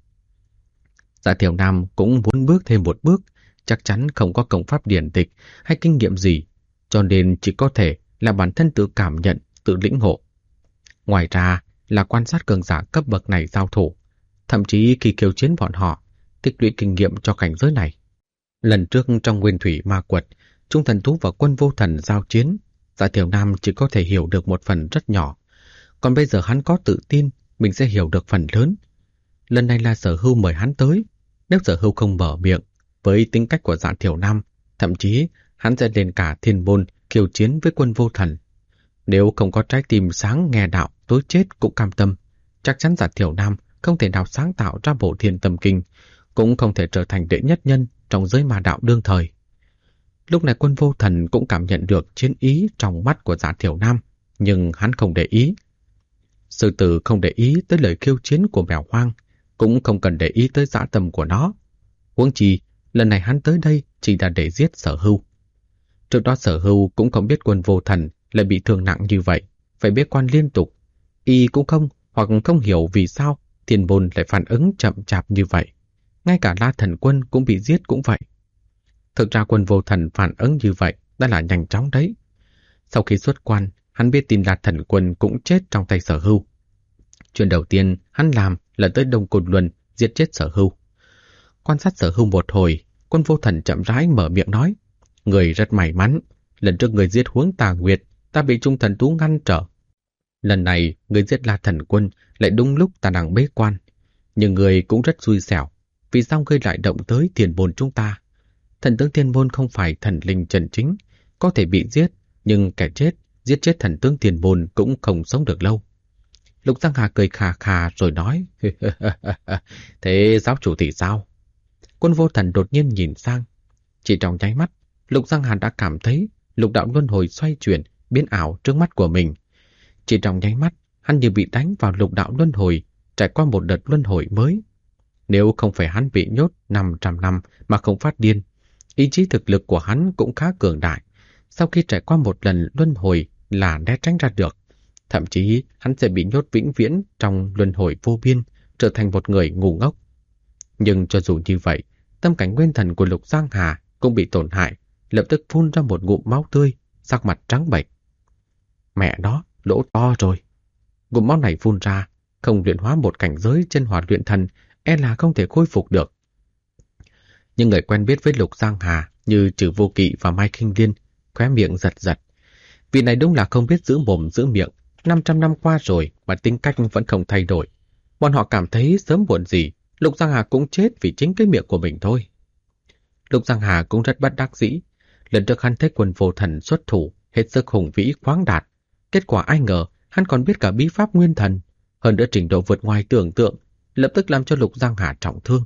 Dạ Thiểu Nam cũng muốn bước thêm một bước, chắc chắn không có công pháp điển tịch hay kinh nghiệm gì, cho nên chỉ có thể là bản thân tự cảm nhận, tự lĩnh ngộ. Ngoài ra là quan sát cường giả cấp bậc này giao thủ, thậm chí khi khiêu chiến bọn họ, tích lũy kinh nghiệm cho cảnh giới này. Lần trước trong Nguyên Thủy Ma Quật, Trung Thần Tú và Quân Vô Thần giao chiến, Dạ Thiểu Nam chỉ có thể hiểu được một phần rất nhỏ, còn bây giờ hắn có tự tin mình sẽ hiểu được phần lớn. Lần này là Sở Hưu mời hắn tới, nếu Sở Hưu không mở miệng, với tính cách của Dạ Thiểu Nam, thậm chí hắn sẽ lên cả thiên môn khiêu chiến với Quân Vô Thần. Nếu không có trái tim sáng nghe đạo tối chết cũng cam tâm, chắc chắn Dạ Thiểu Nam không thể nào sáng tạo ra Bộ Thiên Tâm Kinh, cũng không thể trở thành đệ nhất nhân trong giới ma đạo đương thời. Lúc này Quân Vô Thần cũng cảm nhận được chiến ý trong mắt của Dạ Thiểu Nam, nhưng hắn không để ý. Sư tử không để ý tới lời khiêu chiến của mèo hoang, cũng không cần để ý tới dã tâm của nó. Huống chi, lần này hắn tới đây chỉ là để giết Sở Hưu. Trước đó Sở Hưu cũng không biết Quân Vô Thần lại bị thương nặng như vậy, phải bế quan liên tục. Y cũng không hoặc không hiểu vì sao Thiên Môn lại phản ứng chậm chạp như vậy. Ngay cả La Thần Quân cũng bị giết cũng vậy. Thực ra Quân Vô Thần phản ứng như vậy đã là nhanh chóng đấy. Sau khi xuất quan, hắn biết tin La Thần Quân cũng chết trong tay Sở Hưu. Chuyện đầu tiên hắn làm là tới Đông Côn Luân giết chết Sở Hưu. Quan sát Sở Hưu một hồi, Quân Vô Thần chậm rãi mở miệng nói: người rất may mắn, lần trước người giết Huống Tà Nguyệt, ta bị Trung Thần Tú ngăn trở. Lần này người giết La Thần Quân lại đúng lúc ta đang bế quan, nhưng người cũng rất xui xẻo. Vì sao ngươi lại động tới Thiên Môn chúng ta? Thần tướng Thiên Môn không phải thần linh chân chính, có thể bị giết, nhưng kẻ giết chết thần tướng Thiên Môn cũng không sống được lâu. Lục Giang Hà cười khà khà rồi nói: thế giáo chủ thì sao? Quân Vô Thần đột nhiên nhìn sang. Chỉ trong nháy mắt, Lục Giang Hà đã cảm thấy lục đạo luân hồi xoay chuyển, biến ảo trước mắt của mình. Chỉ trong nháy mắt, hắn như bị đánh vào lục đạo luân hồi, trải qua một đợt luân hồi mới. Nếu không phải hắn bị nhốt 500 năm mà không phát điên, ý chí thực lực của hắn cũng khá cường đại. Sau khi trải qua một lần luân hồi là né tránh ra được. Thậm chí hắn sẽ bị nhốt vĩnh viễn trong luân hồi vô biên, trở thành một người ngu ngốc. Nhưng cho dù như vậy, tâm cảnh nguyên thần của Lục Giang Hà cũng bị tổn hại, lập tức phun ra một ngụm máu tươi, sắc mặt trắng bệch. Mẹ nó, lỗ to rồi. Ngụm máu này phun ra, không luyện hóa một cảnh giới chân hỏa luyện thần, e là không thể khôi phục được. Nhưng người quen biết với Lục Giang Hà như Trừ Vô Kỵ và Mai Kinh Liên, khóe miệng giật giật. Vì này đúng là không biết giữ mồm giữ miệng, 500 năm qua rồi mà tính cách vẫn không thay đổi. Bọn họ cảm thấy sớm muộn gì, Lục Giang Hà cũng chết vì chính cái miệng của mình thôi. Lục Giang Hà cũng rất bất đắc dĩ. Lần trước hắn thấy Quân Vô Thần xuất thủ, hết sức hùng vĩ khoáng đạt. Kết quả ai ngờ, hắn còn biết cả bí pháp nguyên thần. Hơn nữa trình độ vượt ngoài tưởng tượng, lập tức làm cho Lục Giang Hà trọng thương.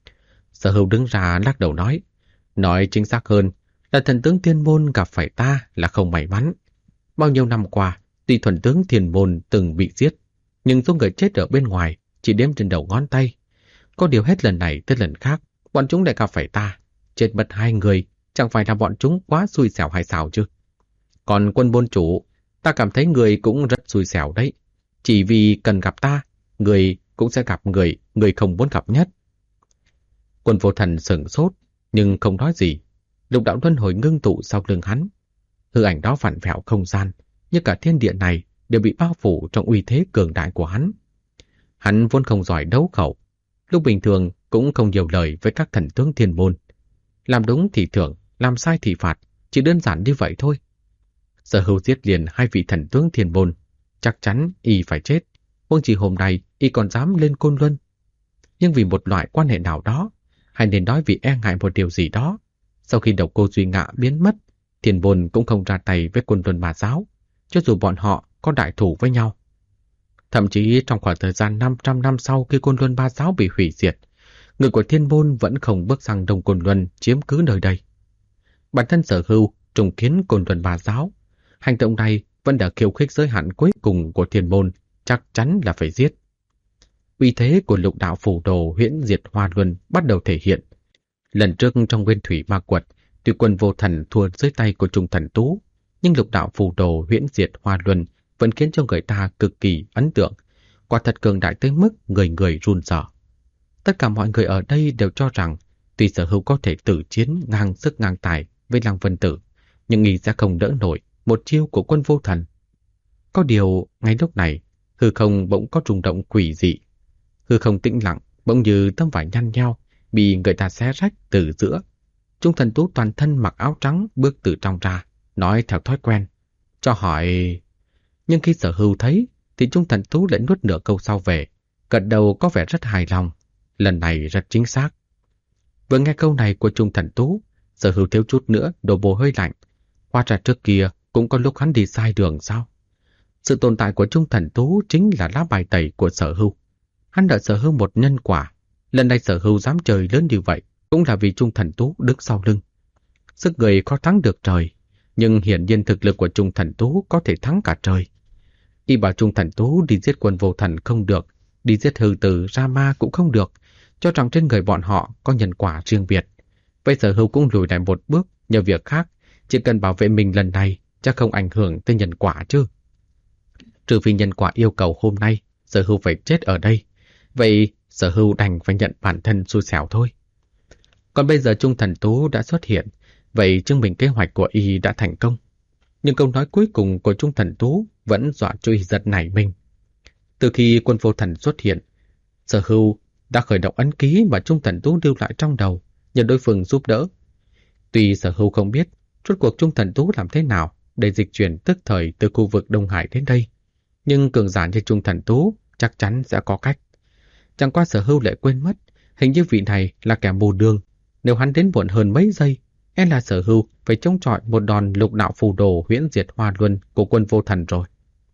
Sở Hưu đứng ra lắc đầu nói chính xác hơn là thần tướng Thiên Môn gặp phải ta là không may mắn. Bao nhiêu năm qua, tuy thần tướng Thiên Môn từng bị giết, nhưng số người chết ở bên ngoài chỉ đếm trên đầu ngón tay. Có điều hết lần này tới lần khác, bọn chúng lại gặp phải ta. Chết mất 2 người, chẳng phải là bọn chúng quá xui xẻo hay sao chứ? Còn Quân Môn chủ, ta cảm thấy người cũng rất xui xẻo đấy. Chỉ vì cần gặp ta, người cũng sẽ gặp người không muốn gặp nhất. Quân Vô Thần sửng sốt, nhưng không nói gì. Lục đạo luân hồi ngưng tụ sau lưng hắn. Hư ảnh đó vặn vẹo không gian, như cả thiên địa này đều bị bao phủ trong uy thế cường đại của hắn. Hắn vốn không giỏi đấu khẩu, lúc bình thường cũng không nhiều lời với các thần tướng Thiên Môn. Làm đúng thì thưởng, làm sai thì phạt, chỉ đơn giản như vậy thôi. Sở Hưu giết liền 2 vị thần tướng Thiên Môn, chắc chắn y phải chết. Huống chỉ hôm nay y còn dám lên Côn Luân. Nhưng vì một loại quan hệ nào đó, hay nên nói vì e ngại một điều gì đó, sau khi Độc Cô Duy Ngã biến mất, Thiên Bôn cũng không ra tay với Côn Luân Ma Giáo, cho dù bọn họ có đại thủ với nhau. Thậm chí trong khoảng thời gian 500 năm sau khi Côn Luân Ma Giáo bị hủy diệt, người của Thiên Bôn vẫn không bước sang Đông Côn Luân chiếm cứ nơi đây. Bản thân Sở Hưu trùng kiến Côn Luân Ma Giáo, hành động này vẫn đã khiêu khích giới hạn cuối cùng của Thiên Bôn, chắc chắn là phải giết. Uy thế của Lục Đạo Phù Đồ Huyễn Diệt Hoa Luân bắt đầu thể hiện. Lần trước trong Nguyên Thủy Ma Quật, tuy quân Vô Thần thua dưới tay của Trung Thần Tú, nhưng Lục Đạo Phù Đồ Huyễn Diệt Hoa Luân vẫn khiến cho người ta cực kỳ ấn tượng, quả thật cường đại tới mức người người run sợ. Tất cả mọi người ở đây đều cho rằng, tuy Sở Hưu có thể tử chiến ngang sức ngang tài với Lăng Vân Tử, nhưng y sẽ không đỡ nổi một chiêu của quân Vô Thần. Có điều, ngay lúc này, hư không bỗng có rung động quỷ dị. Hư không tĩnh lặng, bỗng như tấm vải nhăn nheo, bị người ta xé rách từ giữa. Trung Thần Tú toàn thân mặc áo trắng bước từ trong ra, nói theo thói quen, cho hỏi. Nhưng khi Sở Hưu thấy, thì Trung Thần Tú lại nuốt nửa câu sau về, gật đầu có vẻ rất hài lòng, lần này rất chính xác. Vừa nghe câu này của Trung Thần Tú, Sở Hưu thiếu chút nữa đổ mồ hôi lạnh. Hóa ra trước kia cũng có lúc hắn đi sai đường sao? Sự tồn tại của Trung Thần Tú chính là lá bài tẩy của Sở Hưu. Hắn đã Sở Hưu một nhân quả. Lần này Sở Hưu dám chơi lớn như vậy cũng là vì Trung Thần Tú đứng sau lưng. Sức người khó thắng được trời, nhưng hiển nhiên thực lực của Trung Thần Tú có thể thắng cả trời. Y bảo Trung Thần Tú đi giết quân Vô Thần không được, đi giết Hư Tử Rama cũng không được, cho rằng trên người bọn họ có nhân quả riêng biệt. Vậy Sở Hưu cũng lùi lại một bước, nhờ việc khác, chỉ cần bảo vệ mình lần này chắc không ảnh hưởng tới nhân quả chứ. Trừ phi nhân quả yêu cầu hôm nay Sở Hưu phải chết ở đây, vậy Sở Hưu đành phải nhận bản thân xui xẻo thôi. Còn bây giờ Trung Thần Tú đã xuất hiện, vậy chứng minh kế hoạch của y đã thành công. Nhưng câu nói cuối cùng của Trung Thần Tú vẫn dọa cho y giật nảy mình. Từ khi quân Vô Thần xuất hiện, Sở Hưu đã khởi động ấn ký mà Trung Thần Tú lưu lại trong đầu, nhờ đối phương giúp đỡ. Tuy Sở Hưu không biết rốt cuộc Trung Thần Tú làm thế nào để dịch chuyển tức thời từ khu vực Đông Hải đến đây, nhưng cường giả như Trung Thần Tú chắc chắn sẽ có cách. Chẳng qua Sở Hưu lại quên mất, hình như vị này là kẻ mù đường. Nếu hắn đến muộn hơn mấy giây, e là Sở Hưu phải chống chọi một đòn Lục Đạo Phù Đồ Huyễn Diệt Hoa Luân của quân Vô Thần rồi.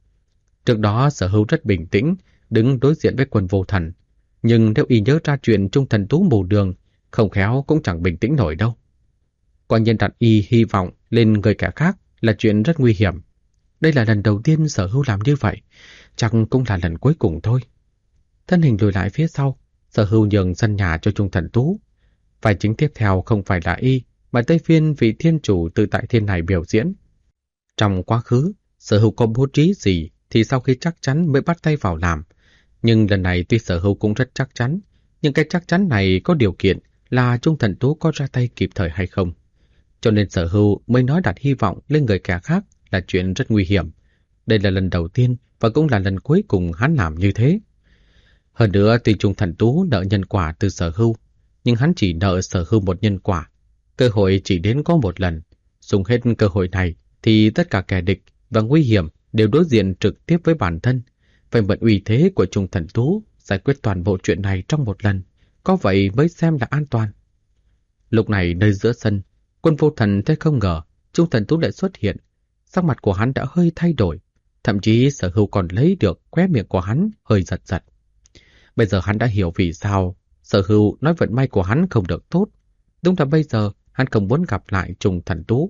Trước đó Sở Hưu rất bình tĩnh, đứng đối diện với quân Vô Thần. Nhưng nếu y nhớ ra chuyện Trung Thần Tú mù đường, không khéo cũng chẳng bình tĩnh nổi đâu. Quả nhiên đặt y hy vọng lên người kẻ khác là chuyện rất nguy hiểm. Đây là lần đầu tiên Sở Hưu làm như vậy, chắc cũng là lần cuối cùng thôi. Thân hình lùi lại phía sau, Sở Hưu nhường sân nhà cho Trung Thần Tú. Vai chính tiếp theo không phải là y, mà tới phiên vị thiên chủ tự tại thiên này biểu diễn. Trong quá khứ, Sở Hưu có bố trí gì thì sau khi chắc chắn mới bắt tay vào làm. Nhưng lần này tuy Sở Hưu cũng rất chắc chắn, nhưng cái chắc chắn này có điều kiện là Trung Thần Tú có ra tay kịp thời hay không. Cho nên Sở Hưu mới nói đặt hy vọng lên người kẻ khác là chuyện rất nguy hiểm. Đây là lần đầu tiên và cũng là lần cuối cùng hắn làm như thế. Hơn nữa, tuy Trung Thần Tú nợ nhân quả từ Sở Hưu, nhưng hắn chỉ nợ Sở Hưu một nhân quả. Cơ hội chỉ đến có một lần. Dùng hết cơ hội này thì tất cả kẻ địch và nguy hiểm đều đối diện trực tiếp với bản thân. Phải mượn uy thế của Trung Thần Tú giải quyết toàn bộ chuyện này trong một lần. Có vậy mới xem là an toàn. Lúc này nơi giữa sân, quân Vô Thần thấy không ngờ Trung Thần Tú lại xuất hiện. Sắc mặt của hắn đã hơi thay đổi. Thậm chí Sở Hưu còn lấy được khóe miệng của hắn hơi giật giật. Bây giờ hắn đã hiểu vì sao Sở Hưu nói vận may của hắn không được tốt. Đúng là bây giờ hắn không muốn gặp lại Trung Thần Tú.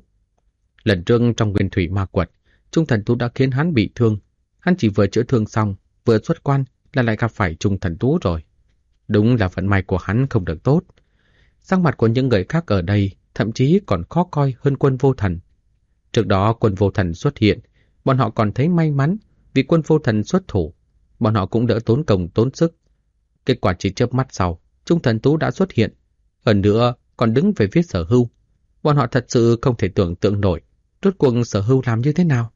Lần trước trong Nguyên Thủy Ma Quật, Trung Thần Tú đã khiến hắn bị thương. Hắn chỉ vừa chữa thương xong, vừa xuất quan là lại gặp phải Trung Thần Tú rồi. Đúng là vận may của hắn không được tốt. Sắc mặt của những người khác ở đây thậm chí còn khó coi hơn quân Vô Thần. Trước đó quân Vô Thần xuất hiện, bọn họ còn thấy may mắn vì quân Vô Thần xuất thủ. Bọn họ cũng đỡ tốn công tốn sức. Kết quả chỉ chớp mắt sau, Trung Thần Tú đã xuất hiện. Hơn nữa còn đứng về phía Sở Hưu. Bọn họ thật sự không thể tưởng tượng nổi rốt cuộc Sở Hưu làm như thế nào.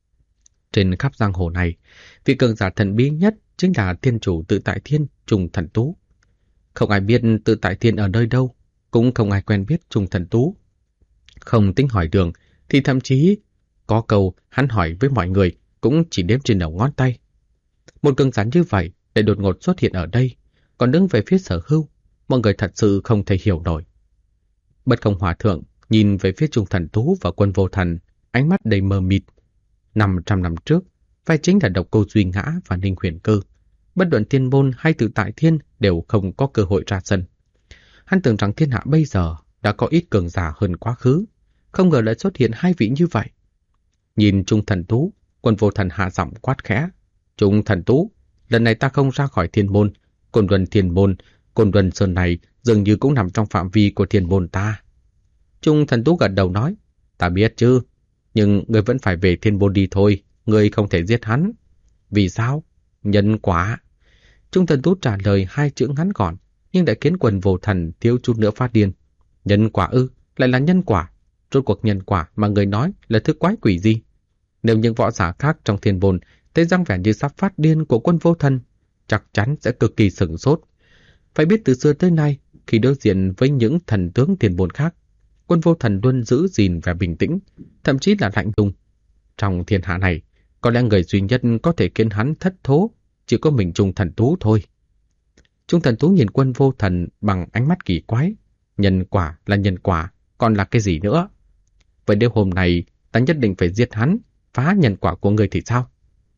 Trên khắp giang hồ này, vị cường giả thần bí nhất chính là thiên chủ tự tại thiên Trung Thần Tú. Không ai biết tự tại thiên ở nơi đâu, cũng không ai quen biết Trung Thần Tú. Không tính hỏi đường, thì thậm chí có câu hắn hỏi với mọi người cũng chỉ đếm trên đầu ngón tay. Một cường giả như vậy để đột ngột xuất hiện ở đây, còn đứng về phía Sở Hưu, mọi người thật sự không thể hiểu nổi. Bất Không Hòa Thượng nhìn về phía Trung Thần Tú và Quân Vô Thần, ánh mắt đầy mờ mịt. 500 năm trước, vai chính là Độc Cô Duy Ngã và Ninh Huyền Cơ. Bất luận Thiên Môn hay Tự Tại Thiên đều không có cơ hội ra sân. Hắn tưởng rằng thiên hạ bây giờ đã có ít cường giả hơn quá khứ, không ngờ lại xuất hiện hai vị như vậy. Nhìn Trung Thần Tú, Quân Vô Thần hạ giọng quát khẽ: Trung Thần Tú, lần này ta không ra khỏi Thiên Môn, Côn Luân Thiên Môn, Côn Luân Sơn này dường như cũng nằm trong phạm vi của Thiên Môn ta. Trung Thần Tú gật đầu nói: Ta biết chứ, nhưng ngươi vẫn phải về Thiên Môn đi thôi, ngươi không thể giết hắn. Vì sao? Nhân quả. Trung Thần Tú trả lời hai chữ ngắn gọn, nhưng đã khiến Quân Vô Thần thiếu chút nữa phát điên. Nhân quả ư? Lại là nhân quả? Rốt cuộc nhân quả mà người nói là thứ quái quỷ gì? Nếu những võ giả khác trong Thiên Môn thấy dáng vẻ như sắp phát điên của Quân Vô Thần, chắc chắn sẽ cực kỳ sửng sốt. Phải biết từ xưa tới nay, khi đối diện với những thần tướng Thiên Môn khác, Quân Vô Thần luôn giữ gìn vẻ bình tĩnh, thậm chí là lạnh lùng. Trong thiên hạ này, có lẽ người duy nhất có thể khiến hắn thất thố chỉ có mình Trung Thần Tú thôi. Trung Thần Tú nhìn Quân Vô Thần bằng ánh mắt kỳ quái. Nhân quả là nhân quả, còn là cái gì nữa? Vậy nếu hôm nay ta nhất định phải giết hắn, phá nhân quả của người thì sao?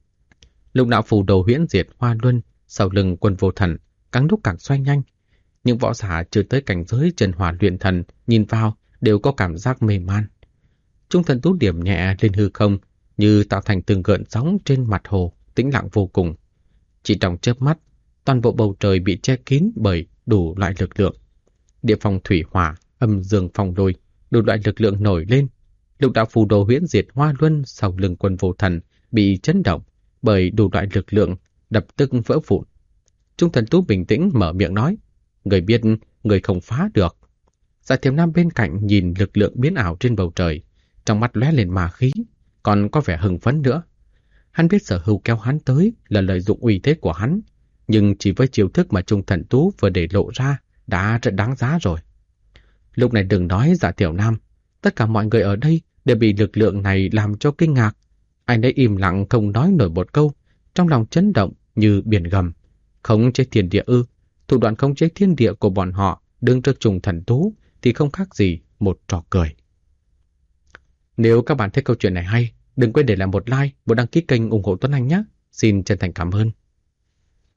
Lục đạo phù đồ huyễn diệt hoa luân sau lưng Quân Vô Thần càng lúc càng xoay nhanh. Những võ giả chưa tới cảnh giới chân hỏa luyện thần nhìn vào đều có cảm giác mê man. Trung Thần Tú điểm nhẹ lên hư không, như tạo thành từng gợn sóng trên mặt hồ, tĩnh lặng vô cùng. Chỉ trong chớp mắt, toàn bộ bầu trời bị che kín bởi đủ loại lực lượng. Địa phong thủy hỏa, âm dương phong lôi, đủ loại lực lượng nổi lên. Lục đạo phù đồ huyễn diệt hoa luân sau lưng Quân Vô Thần bị chấn động bởi đủ loại lực lượng, đập tức vỡ vụn. Trung Thần Tú bình tĩnh mở miệng nói: Người biết, người không phá được. Dạ Thiểm Nam bên cạnh nhìn lực lượng biến ảo trên bầu trời, trong mắt lóe lên ma khí, còn có vẻ hưng phấn nữa. Hắn biết Sở Hưu kéo hắn tới là lợi dụng uy thế của hắn, nhưng chỉ với chiêu thức mà Trung Thần Tú vừa để lộ ra đã rất đáng giá rồi. Lúc này đừng nói Dạ Thiểm Nam, tất cả mọi người ở đây đều bị lực lượng này làm cho kinh ngạc. Anh ấy im lặng không nói nổi một câu, trong lòng chấn động như biển gầm. Khống chế thiên địa ư? Thủ đoạn khống chế thiên địa của bọn họ đứng trước Trung Thần Tú thì không khác gì một trò cười. Nếu các bạn thấy câu chuyện này hay, đừng quên để lại một like, một đăng ký kênh ủng hộ Tuấn Anh nhé. Xin chân thành cảm ơn.